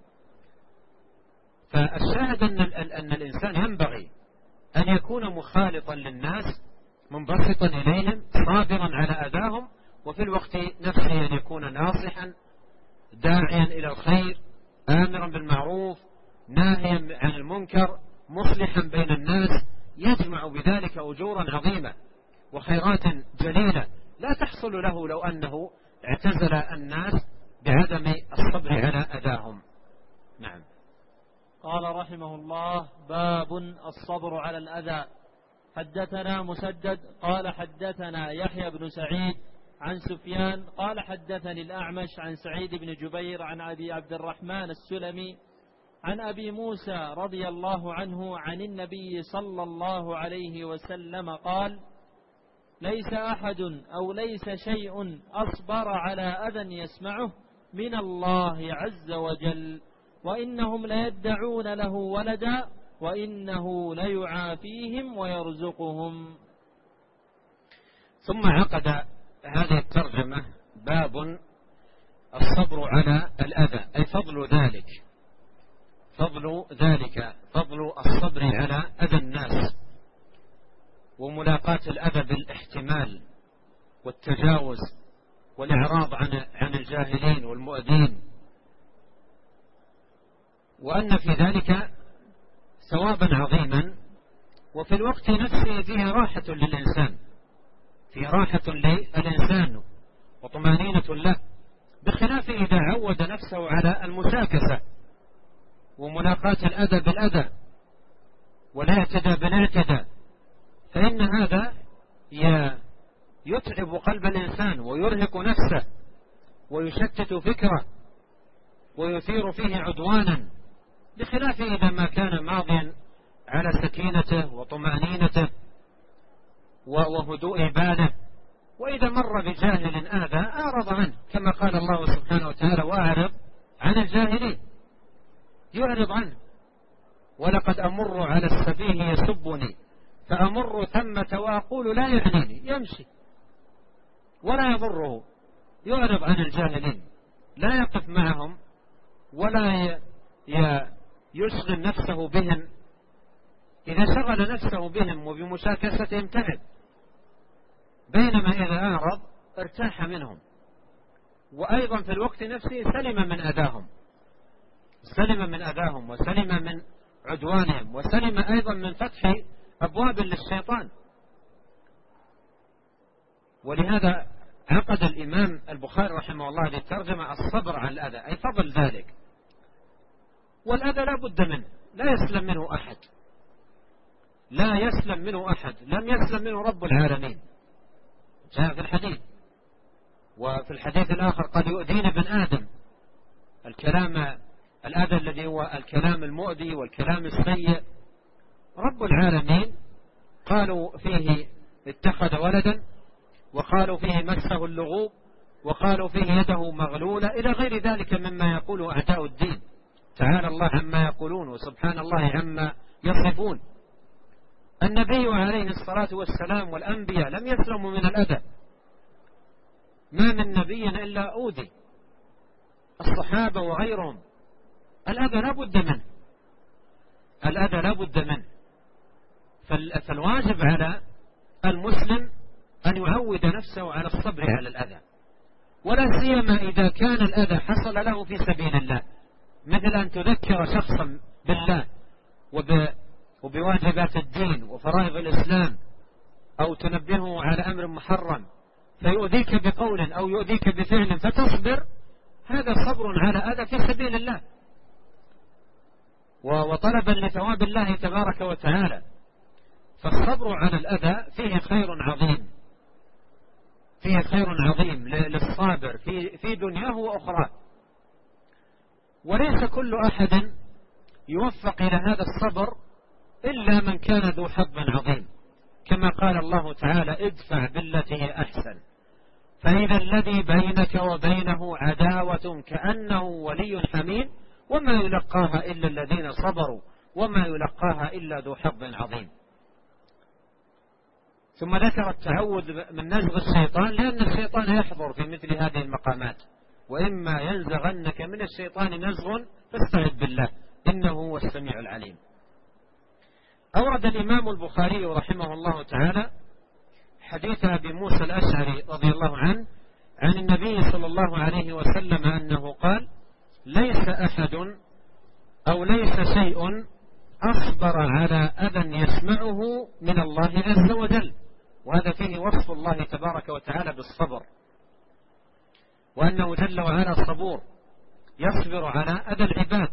فالشاهد أن الإنسان ينبغي أن يكون مخالطا للناس منبسطا إليهم صابرا على أذاهم، وفي الوقت نفسه أن يكون ناصحا داعيا إلى الخير آمرا بالمعروف ناهيا عن المنكر مصلحا بين الناس، يجمع بذلك أجورا عظيمة وخيرات جليلة لا تحصل له لو أنه اعتزل الناس بعدم الصبر على أذاهم. نعم. قال رحمه الله: باب الصبر على الأذى. حدثنا مسدد قال حدثنا يحيى بن سعيد عن سفيان قال حدثني الأعمش عن سعيد بن جبير عن أبي عبد الرحمن السلمي عن أبي موسى رضي الله عنه عن النبي صلى الله عليه وسلم قال: ليس أحد أو ليس شيء أصبر على أذى يسمعه من الله عز وجل، وإنهم ليدعون له ولدا وإنه ليعافيهم ويرزقهم. ثم عقد هذه الترجمة باب الصبر على الأذى، أي فضل ذلك، فضل الصبر على أذى الناس وملاقاة الأذى بالاحتمال والتجاوز والإعراض عن الجاهلين والمؤذين، وأن في ذلك ثوابا عظيما، وفي الوقت نفسه فيه راحة للإنسان، فيه راحة للإنسان وطمأنينة له، بخلاف إذا عود نفسه على المشاكسة وملاقاة الأذى بالأذى والاعتداء بالاعتداء، فإن هذا يتعب قلب الإنسان ويرهق نفسه ويشتت فكره ويثير فيه عدوانا، بخلاف إذا ما كان ماضيا على سكينته وطمأنينته وهدوء باله، وإذا مر بجاهل آذى أعرض عنه، كما قال الله سبحانه وتعالى: وأعرض عن الجاهلين، يعرض عنه. ولقد أمر على السفيه يسبني فأمر ثمة وأقول لا يعنيني، يمشي ولا يضره، يعرض عن الجاهلين، لا يقف معهم ولا يشغل نفسه بهم، إذا شغل نفسه بهم وبمشاكستهم تعب، بينما إذا أعرض ارتاح منهم، وأيضا في الوقت نفسه سلم من أذاهم، وسلم من عدوانهم، وسلم أيضا من فتح أبواب للشيطان. ولهذا عقد الإمام البخاري رحمه الله للترجمة الصبر على الأذى، أي فضل ذلك. والأذى لا بد منه، لا يسلم منه أحد، لم يسلم منه رب العالمين، جاء في الحديث. وفي الحديث الآخر قد يؤذين ابن آدم، الأذى الذي هو الكلام المؤذي والكلام السيء. رب العالمين قالوا فيه اتخذ ولدا، وقالوا فيه مسه اللغوب، وقالوا فيه يده مغلولة، إلى غير ذلك مما يقوله أعداء الدين. تعالى الله عما يقولون وسبحان الله عما يصفون. النبي عليه الصلاة والسلام والأنبياء لم يسلموا من الأذى، ما من نبي إلا أوذي، الصحابة وغيرهم. الأذى لا بد منه. فالواجب على المسلم أن يعود نفسه على الصبر على الأذى، ولا سيما إذا كان الأذى حصل له في سبيل الله، مثل أن تذكر شخصا بالله وبواجبات الدين وفرائض الإسلام، أو تنبهه على أمر محرم فيؤذيك بقول أو يؤذيك بفعل فتصبر، هذا صبر على أذى في سبيل الله وطلبا لثواب الله تبارك وتعالى. فالصبر على الأذى فيه خير عظيم للصابر في دنياه وأخرى. وليس كل أحد يوفق إلى هذا الصبر إلا من كان ذو حظ عظيم، كما قال الله تعالى: ادفع بالتي هي أحسن فإذا الذي بينك وبينه عداوة كأنه ولي حميم وما يلقاها إلا الذين صبروا وما يلقاها إلا ذو حظ عظيم. ثم ذكر التعوذ من نزغ الشيطان، لأن الشيطان يحضر في مثل هذه المقامات، وإما ينزغنك من الشيطان نزغ فاستعذ بالله إنه هو السميع العليم. أورد الإمام البخاري رحمه الله تعالى حديث أبي موسى الأشعري رضي الله عنه عن النبي صلى الله عليه وسلم أنه قال: ليس أحد أو ليس شيء أصبر على أذى يسمعه من الله عز وجل. وهذا فيه وصف الله تبارك وتعالى بالصبر، وأنه جل وعلا صبور يصبر على أذى العباد.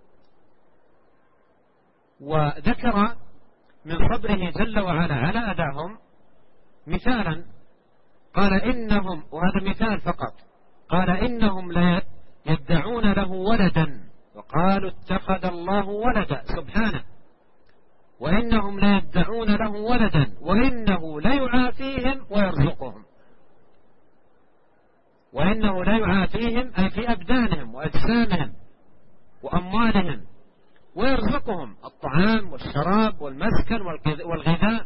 وذكر من صبره جل وعلا على أذاهم مثالا، قال إنهم، وهذا مثال فقط، قال إنهم لا يدعون له ولدا وقالوا اتخذ الله ولدا سبحانه، وإنهم لا يدعون له ولدا وإنه لا يعافيهم ويرزقهم. وإنه لا يعافيهم أي في أبدانهم وأجسامهم وأموالهم، ويرزقهم الطعام والشراب والمسكن والغذاء.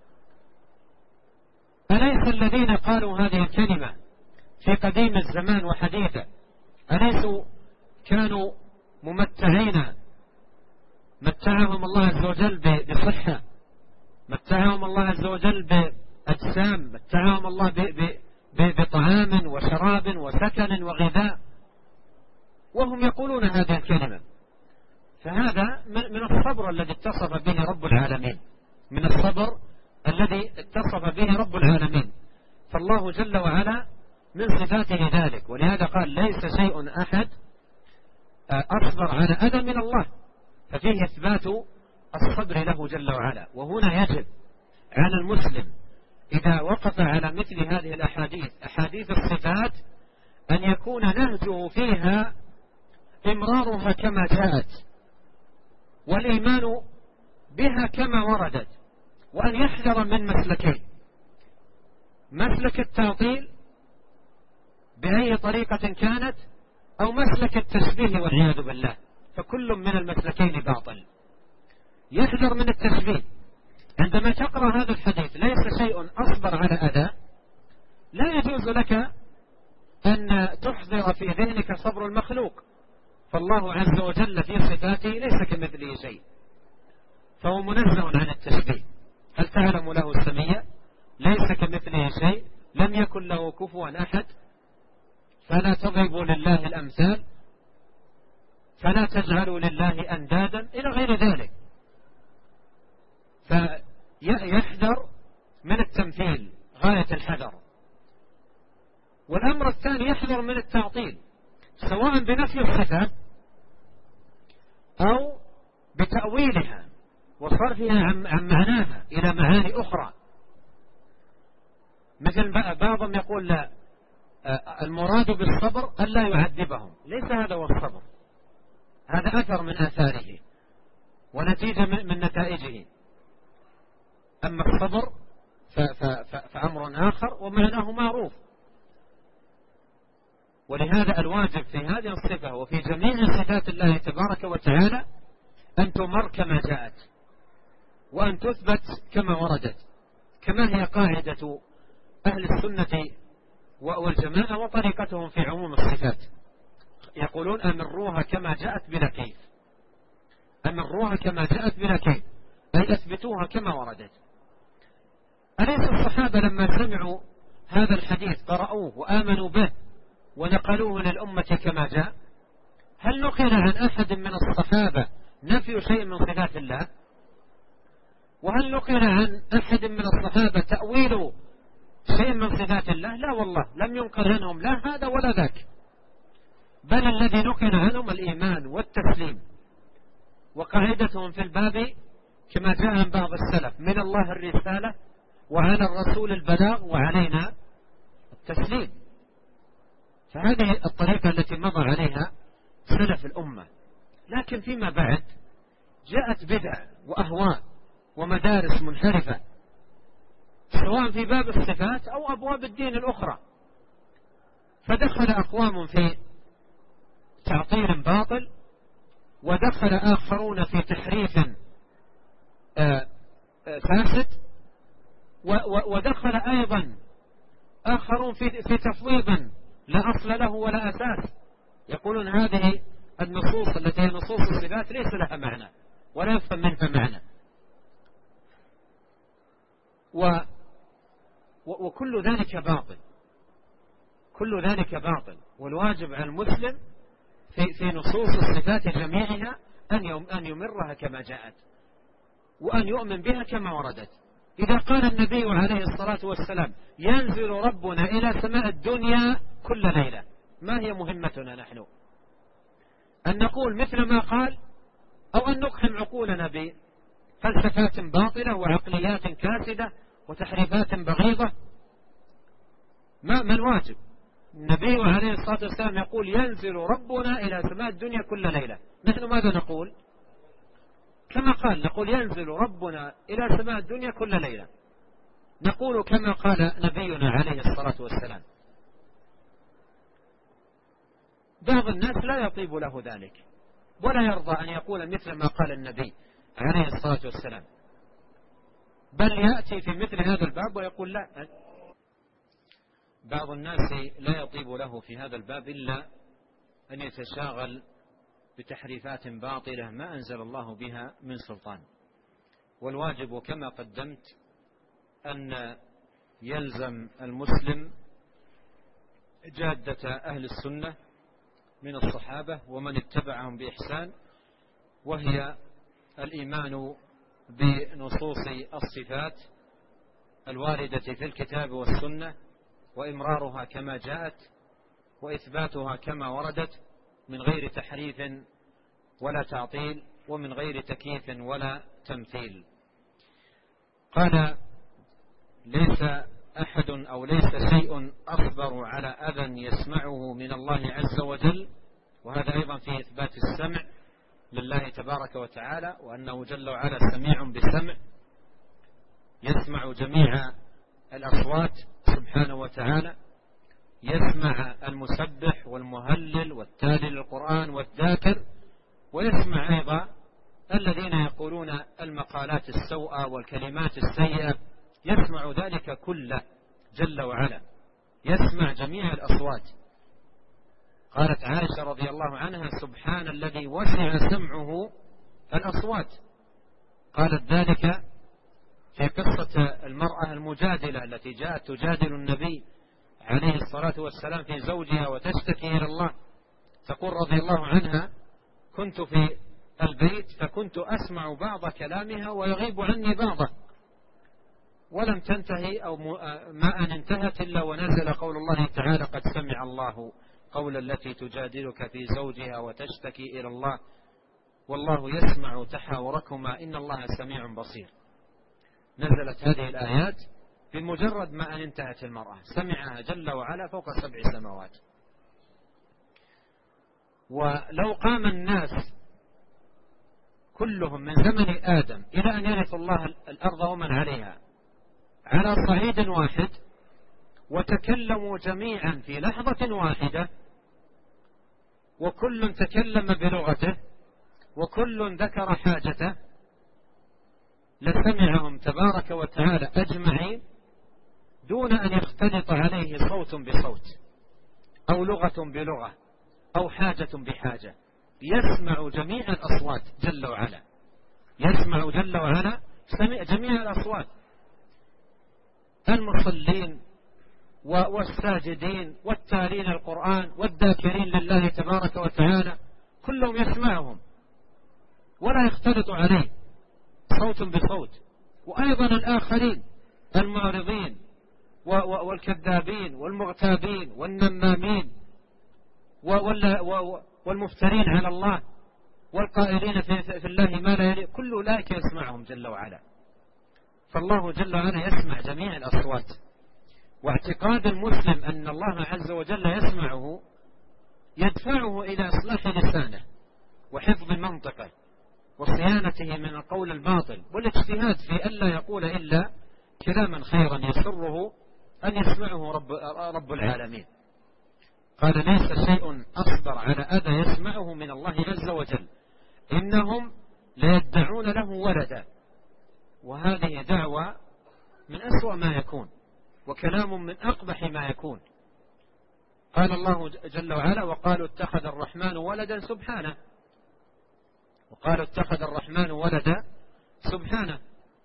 أليس الذين قالوا هذه الكلمة في قديم الزمان وحديثه أليسوا كانوا ممتعين؟ متعهم الله عز وجل بصحة، متعهم الله عز وجل بأجسام، متعهم الله بطعام وشراب وسكن وغذاء، وهم يقولون هذه الكلمة. فهذا من الصبر الذي اتصف به رب العالمين، من الصبر الذي اتصف به رب العالمين. فالله جل وعلا من صفاته ذلك، ولهذا قال: ليس شيء أحد أصبر على أذى من الله، ففيه إثبات الصبر له جل وعلا. وهنا يجب على المسلم إذا وقف على مثل هذه الأحاديث، أحاديث الصفات، أن يكون نهجه فيها إمرارها كما جاءت والإيمان بها كما وردت، وأن يحذر من مسلكين: مسلك التعطيل بأي طريقة كانت، أو مسلك التشبيه والعياذ بالله، فكل من المسلكين باطل. يحذر من التشبيه. عندما تقرأ هذا الحديث ليس شيء أصبر على أذى، لا يجوز لك أن تحضر في ذهنك له كفوا أحد، فلا تضربوا لله الأمثال، فلا تجعلوا لله أندادا إلى غير ذلك. فيحذر من التمثيل غاية الحذر. والأمر الثاني يحذر من التعطيل، سواء بنفي الصفات أو بتأويلها وصرفها عن معناها إلى معاني أخرى. مثل بعضهم يقول لا، المراد بالصبر ألا يعذبهم، ليس هذا هو الصبر، هذا أثر من آثاره ونتيجة من نتائجه. أما الصبر فأمر آخر ومعناه معروف. ولهذا الواجب في هذه الصفة وفي جميع صفات الله تبارك وتعالى أن تمر كما جاءت، وأن تثبت كما وردت، كما هي قاعدة أهل السنة والجماعة وطريقتهم في عموم الصفات. يقولون أمروها كما جاءت بلا كيف، أمروها كما جاءت بلا كيف، أي أثبتوها كما وردت. أليس الصحابة لما سمعوا هذا الحديث قرأوه وآمنوا به ونقلوه للأمة كما جاء؟ هل نقل عن أحد من الصحابة نفي شيء من صفات الله؟ وهل نقل عن أحد من الصحابة تأويل شيء من صفات الله؟ لا والله، لم ينقل عنهم لا هذا ولا ذاك، بل الذي نقل عنهم الإيمان والتسليم. وقاعدتهم في الباب كما جاء عن بعض السلف: من الله الرسالة وعلى الرسول البلاغ وعلينا التسليم. فهذه الطريقة التي مضى عليها سلف الأمة. لكن فيما بعد جاءت بدع وأهواء ومدارس منحرفة، سواء في باب الصفات أو أبواب الدين الأخرى، فدخل أقوام في تعطيل باطل، ودخل آخرون في تحريف فاسد، ودخل أيضا آخرون في تفويض لا أصل له ولا أساس. يقولون هذه النصوص التي هي نصوص الصفات ليس لها معنى ولا يفهم منها معنى. وكل ذلك باطل، كل ذلك باطل. والواجب على المسلم في نصوص الصفات جميعها أن يمرها كما جاءت، وأن يؤمن بها كما وردت. إذا قال النبي عليه الصلاة والسلام: ينزل ربنا إلى سماء الدنيا كل ليلة، ما هي مهمتنا نحن؟ أن نقول مثل ما قال، أو أن نقحم عقولنا بفلسفات باطلة وعقليات كاسدة وتحريفات بغيضة؟ ما الواجب؟ النبي عليه الصلاة والسلام يقول: ينزل ربنا إلى سماء الدنيا كل ليلة. نحن ماذا نقول؟ كما قال، نقول ينزل ربنا إلى سماء الدنيا كل ليلة، نقول كما قال نبينا عليه الصلاة والسلام. بعض الناس لا يطيب له ذلك ولا يرضى أن يقول مثل ما قال النبي عليه الصلاة والسلام، بل يأتي في مثل هذا الباب ويقول لا. بعض الناس لا يطيب له في هذا الباب إلا أن يتشاغل بتحريفات باطلة ما أنزل الله بها من سلطان. والواجب كما قدمت أن يلزم المسلم جادة أهل السنة من الصحابة ومن اتبعهم بإحسان، وهي الإيمان بنصوص الصفات الواردة في الكتاب والسنة، وإمرارها كما جاءت، وإثباتها كما وردت، من غير تحريف ولا تعطيل، ومن غير تكييف ولا تمثيل. قال: ليس أحد أو ليس شيء أصبر على أذى يسمعه من الله عز وجل. وهذا أيضا في إثبات السمع لله تبارك وتعالى، وأنه جل وعلا سميع بسمع، يسمع جميع الأصوات سبحانه وتعالى، يسمع المسبح والمهلل والتالي للقرآن والذاكر، ويسمع أيضا الذين يقولون المقالات السوءة والكلمات السيئة، يسمع ذلك كله جل وعلا، يسمع جميع الأصوات. قالت عائشة رضي الله عنها: سبحان الذي وسع سمعه الأصوات. قالت ذلك في قصة المرأة المجادلة التي جاءت تجادل النبي عليه الصلاة والسلام في زوجها وتشتكي إلى الله، تقول رضي الله عنها: كنت في البيت فكنت أسمع بعض كلامها ويغيب عني بعضه، ولم تنتهي أو ما أن انتهت إلا ونزل قول الله تعالى: قد سمع الله قول التي تجادلك في زوجها وتشتكي إلى الله والله يسمع تحاوركما إن الله سميع بصير. نزلت هذه الآيات بمجرد ما أن انتهت المرأة، سمعها جل وعلا فوق 7 سماوات. ولو قام الناس كلهم من زمن آدم إلى أن يرث الله الأرض ومن عليها على صعيد واحد وتكلموا جميعا في لحظة واحدة، وكل تكلم بلغته وكل ذكر حاجته، لسمعهم تبارك وتعالى أجمعين دون أن يختلط عليه صوت بصوت أو لغة بلغة أو حاجة بحاجة. يسمع جميع الأصوات جل وعلا، يسمع جل وعلا جميع الأصوات، المصلين والساجدين والتالين القرآن والذاكرين لله تبارك وتعالى، كلهم يسمعهم ولا يختلط عليه صوت بصوت. وأيضا الآخرين المعرضين والكذابين والمغتابين والنمامين والمفترين على الله والقائلين في الله ما لا يليق، كل أولئك يسمعهم جل وعلا. فالله جل وعلا يسمع جميع الأصوات. واعتقاد المسلم أن الله عز وجل يسمعه يدفعه إلى إصلاح لسانه وحفظ منطقه وصيانته من القول الباطل والاجتهاد في ألا يقول إلا كلاما خيرا يسره أن يسمعه رب العالمين. قال: ليس شيء أصبر على أذى يسمعه من الله عز وجل، إنهم ليدعون له ولدا. وهذه دعوة من أسوأ ما يكون وكلام من أقبح ما يكون. قال الله جل وعلا: وقالوا اتخذ الرحمن ولدا سبحانه، وقالوا اتخذ الرحمن ولدا سبحانه.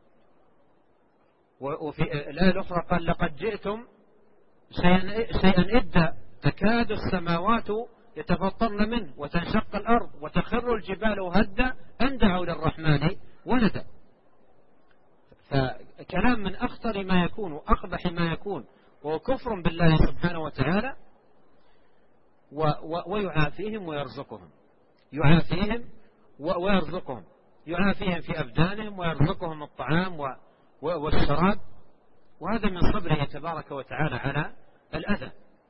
وفي الآية الأخرى قال: لقد جئتم شيئا إدا تكاد السماوات يتفطرن منه وتنشق الأرض وتخر الجبال هدا أن دعوا للرحمن ولدا. فكلام من أخطر ما يكون وأقبح ما يكون، وهو كفر بالله سبحانه وتعالى. ويعافيهم ويرزقهم، يعافيهم ويرزقهم، يعافيهم في أبدانهم ويرزقهم الطعام والشراب، وهذا من صبره تبارك وتعالى على الأذى.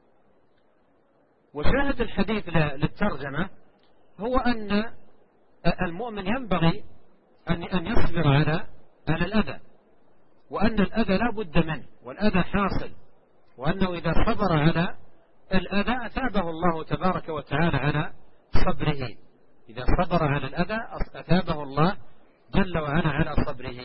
وشاهد الحديث للترجمة هو أن المؤمن ينبغي أن يصبر على الأذى، وأن الأذى لا بد منه والأذى حاصل، وأنه إذا صبر على الأذى أثابه الله تبارك وتعالى على صبره. إذا صبر على الأذى أثابه الله جل وعلا على صبره.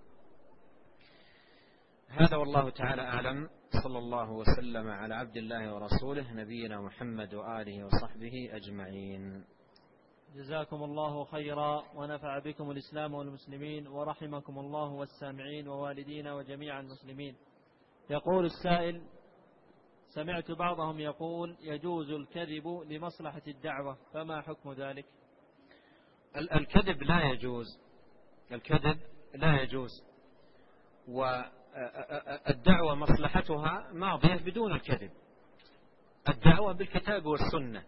هذا والله تعالى أعلم. صلى الله وسلم على عبد الله ورسوله نبينا محمد وآله وصحبه أجمعين. جزاكم الله خيرا ونفع بكم الإسلام والمسلمين ورحمكم الله والسامعين ووالدينا وجميع المسلمين. يقول السائل: سمعت بعضهم يقول يجوز الكذب لمصلحة الدعوة، فما حكم ذلك؟ الكذب لا يجوز، الكذب لا يجوز، والدعوة مصلحتها ماضية بدون الكذب. الدعوة بالكتاب والسنة،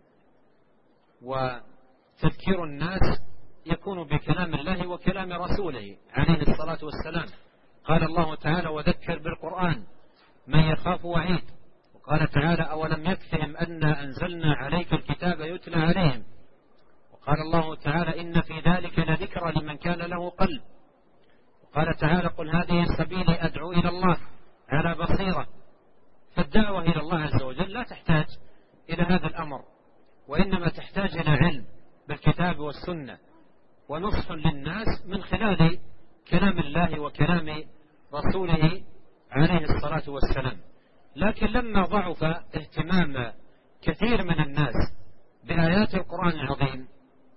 وتذكير الناس يكون بكلام الله وكلام رسوله عليه الصلاة والسلام. قال الله تعالى: وذكر بالقرآن من يخاف وعيد. وقال تعالى: أولم يكفهم أنا أنزلنا عليك الكتاب يتلى عليهم. وقال الله تعالى: إن في ذلك لذكرى لمن كان له قلب. وقال تعالى: قل هذه سبيلي أدعو إلى الله على بصيرة. فالدعوة إلى الله عز وجل لا تحتاج إلى هذا الأمر، وإنما تحتاج إلى علم بالكتاب والسنة ونصح للناس من خلال كلام الله وكلام رسوله عليه الصلاة والسلام. لكن لما ضعف اهتمام كثير من الناس بآيات القرآن العظيم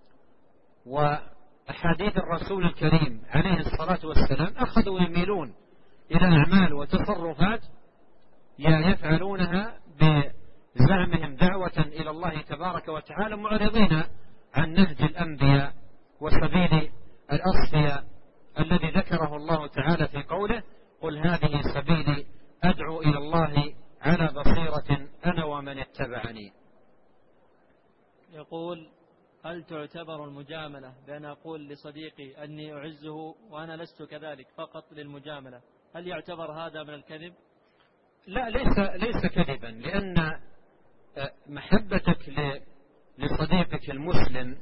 وأحاديث الرسول الكريم عليه الصلاة والسلام، أخذوا يميلون إلى أعمال وتصرفات يفعلونها بزعمهم دعوة إلى الله تبارك وتعالى معرضين عن نهج الأنبياء وسبيل الأصفياء الذي ذكره الله تعالى في قوله: قل هذه سبيلي أدعو إلى الله على بصيرة أنا ومن اتبعني. يقول: هل تعتبر المجاملة بأن أقول لصديقي أني أعزه وأنا لست كذلك فقط للمجاملة، هل يعتبر هذا من الكذب؟ لا، ليس كذبا، لأن محبتك لصديقك المسلم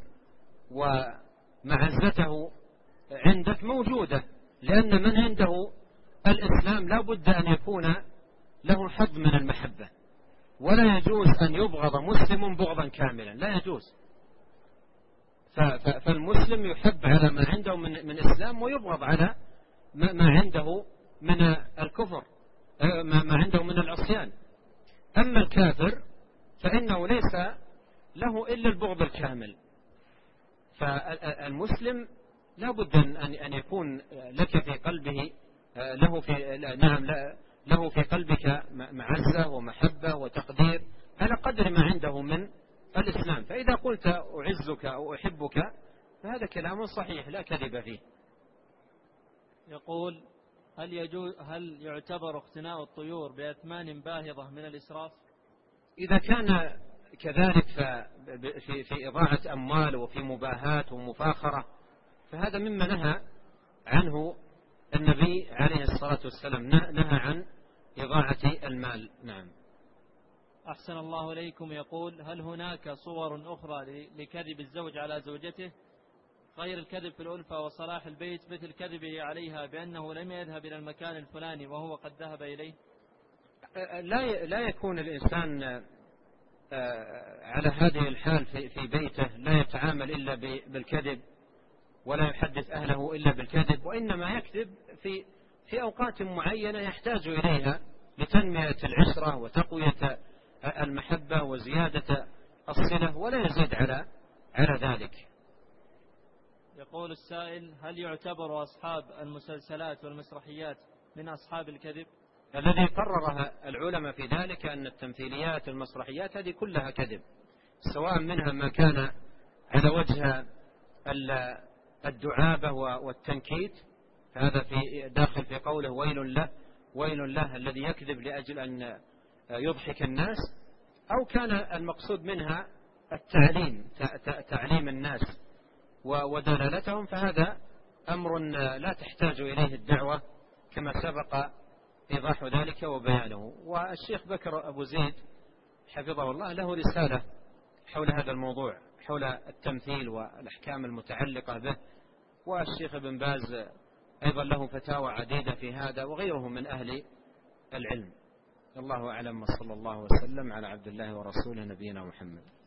ومعزته عندك موجودة، لأن من عنده الإسلام لا بد أن يكون له حظ من المحبة، ولا يجوز أن يبغض مسلم بغضا كاملا، لا يجوز. فالمسلم يحب على ما عنده من إسلام، ويبغض على ما عنده من الكفر، ما عنده من العصيان. أما الكافر فإنه ليس له إلا البغض الكامل. فالمسلم لا بد أن يكون لك في قلبه له في قلبك معزة ومحبة وتقدير على قدر ما عنده من الإسلام. فإذا قلت أعزك أو أحبك فهذا كلام صحيح لا كذب فيه. يقول: هل يعتبر اقتناء الطيور بأثمان باهظة من الإسراف؟ إذا كان كذلك في إضاعة أموال وفي مباهات ومفاخرة فهذا مما نهى عنه النبي عليه الصلاة والسلام، نهى عن إضاعة المال. نعم. أحسن الله إليكم. يقول: هل هناك صور أخرى لكذب الزوج على زوجته غير الكذب في الألفة وصلاح البيت، مثل كذبه عليها بأنه لم يذهب إلى المكان الفلاني وهو قد ذهب إليه؟ لا يكون الإنسان على هذه الحال في بيته، لا يتعامل إلا بالكذب ولا يحدث أهله إلا بالكذب، وإنما يكذب في أوقات معينة يحتاج إليها لتنمية العشرة وتقوية المحبة وزيادة الصلة، ولا يزيد على ذلك. يقول السائل: هل يعتبر أصحاب المسلسلات والمسرحيات من أصحاب الكذب؟ الذي قرره العلماء في ذلك أن التمثيليات والمسرحيات هذه كلها كذب، سواء منها ما كان على وجه الدعابة والتنكيت، هذا داخل في قوله ويل له الذي يكذب لأجل أن يضحك الناس، أو كان المقصود منها تعليم الناس ودلالتهم، فهذا أمر لا تحتاج إليه الدعوة كما سبق إيضاح ذلك وبيانه. والشيخ بكر أبو زيد حفظه الله له رسالة حول هذا الموضوع، حول التمثيل والأحكام المتعلقة به، والشيخ ابن باز أيضا له فتاوى عديدة في هذا، وغيره من أهل العلم. الله أعلم، وصلى الله وسلم على عبد الله ورسوله نبينا محمد.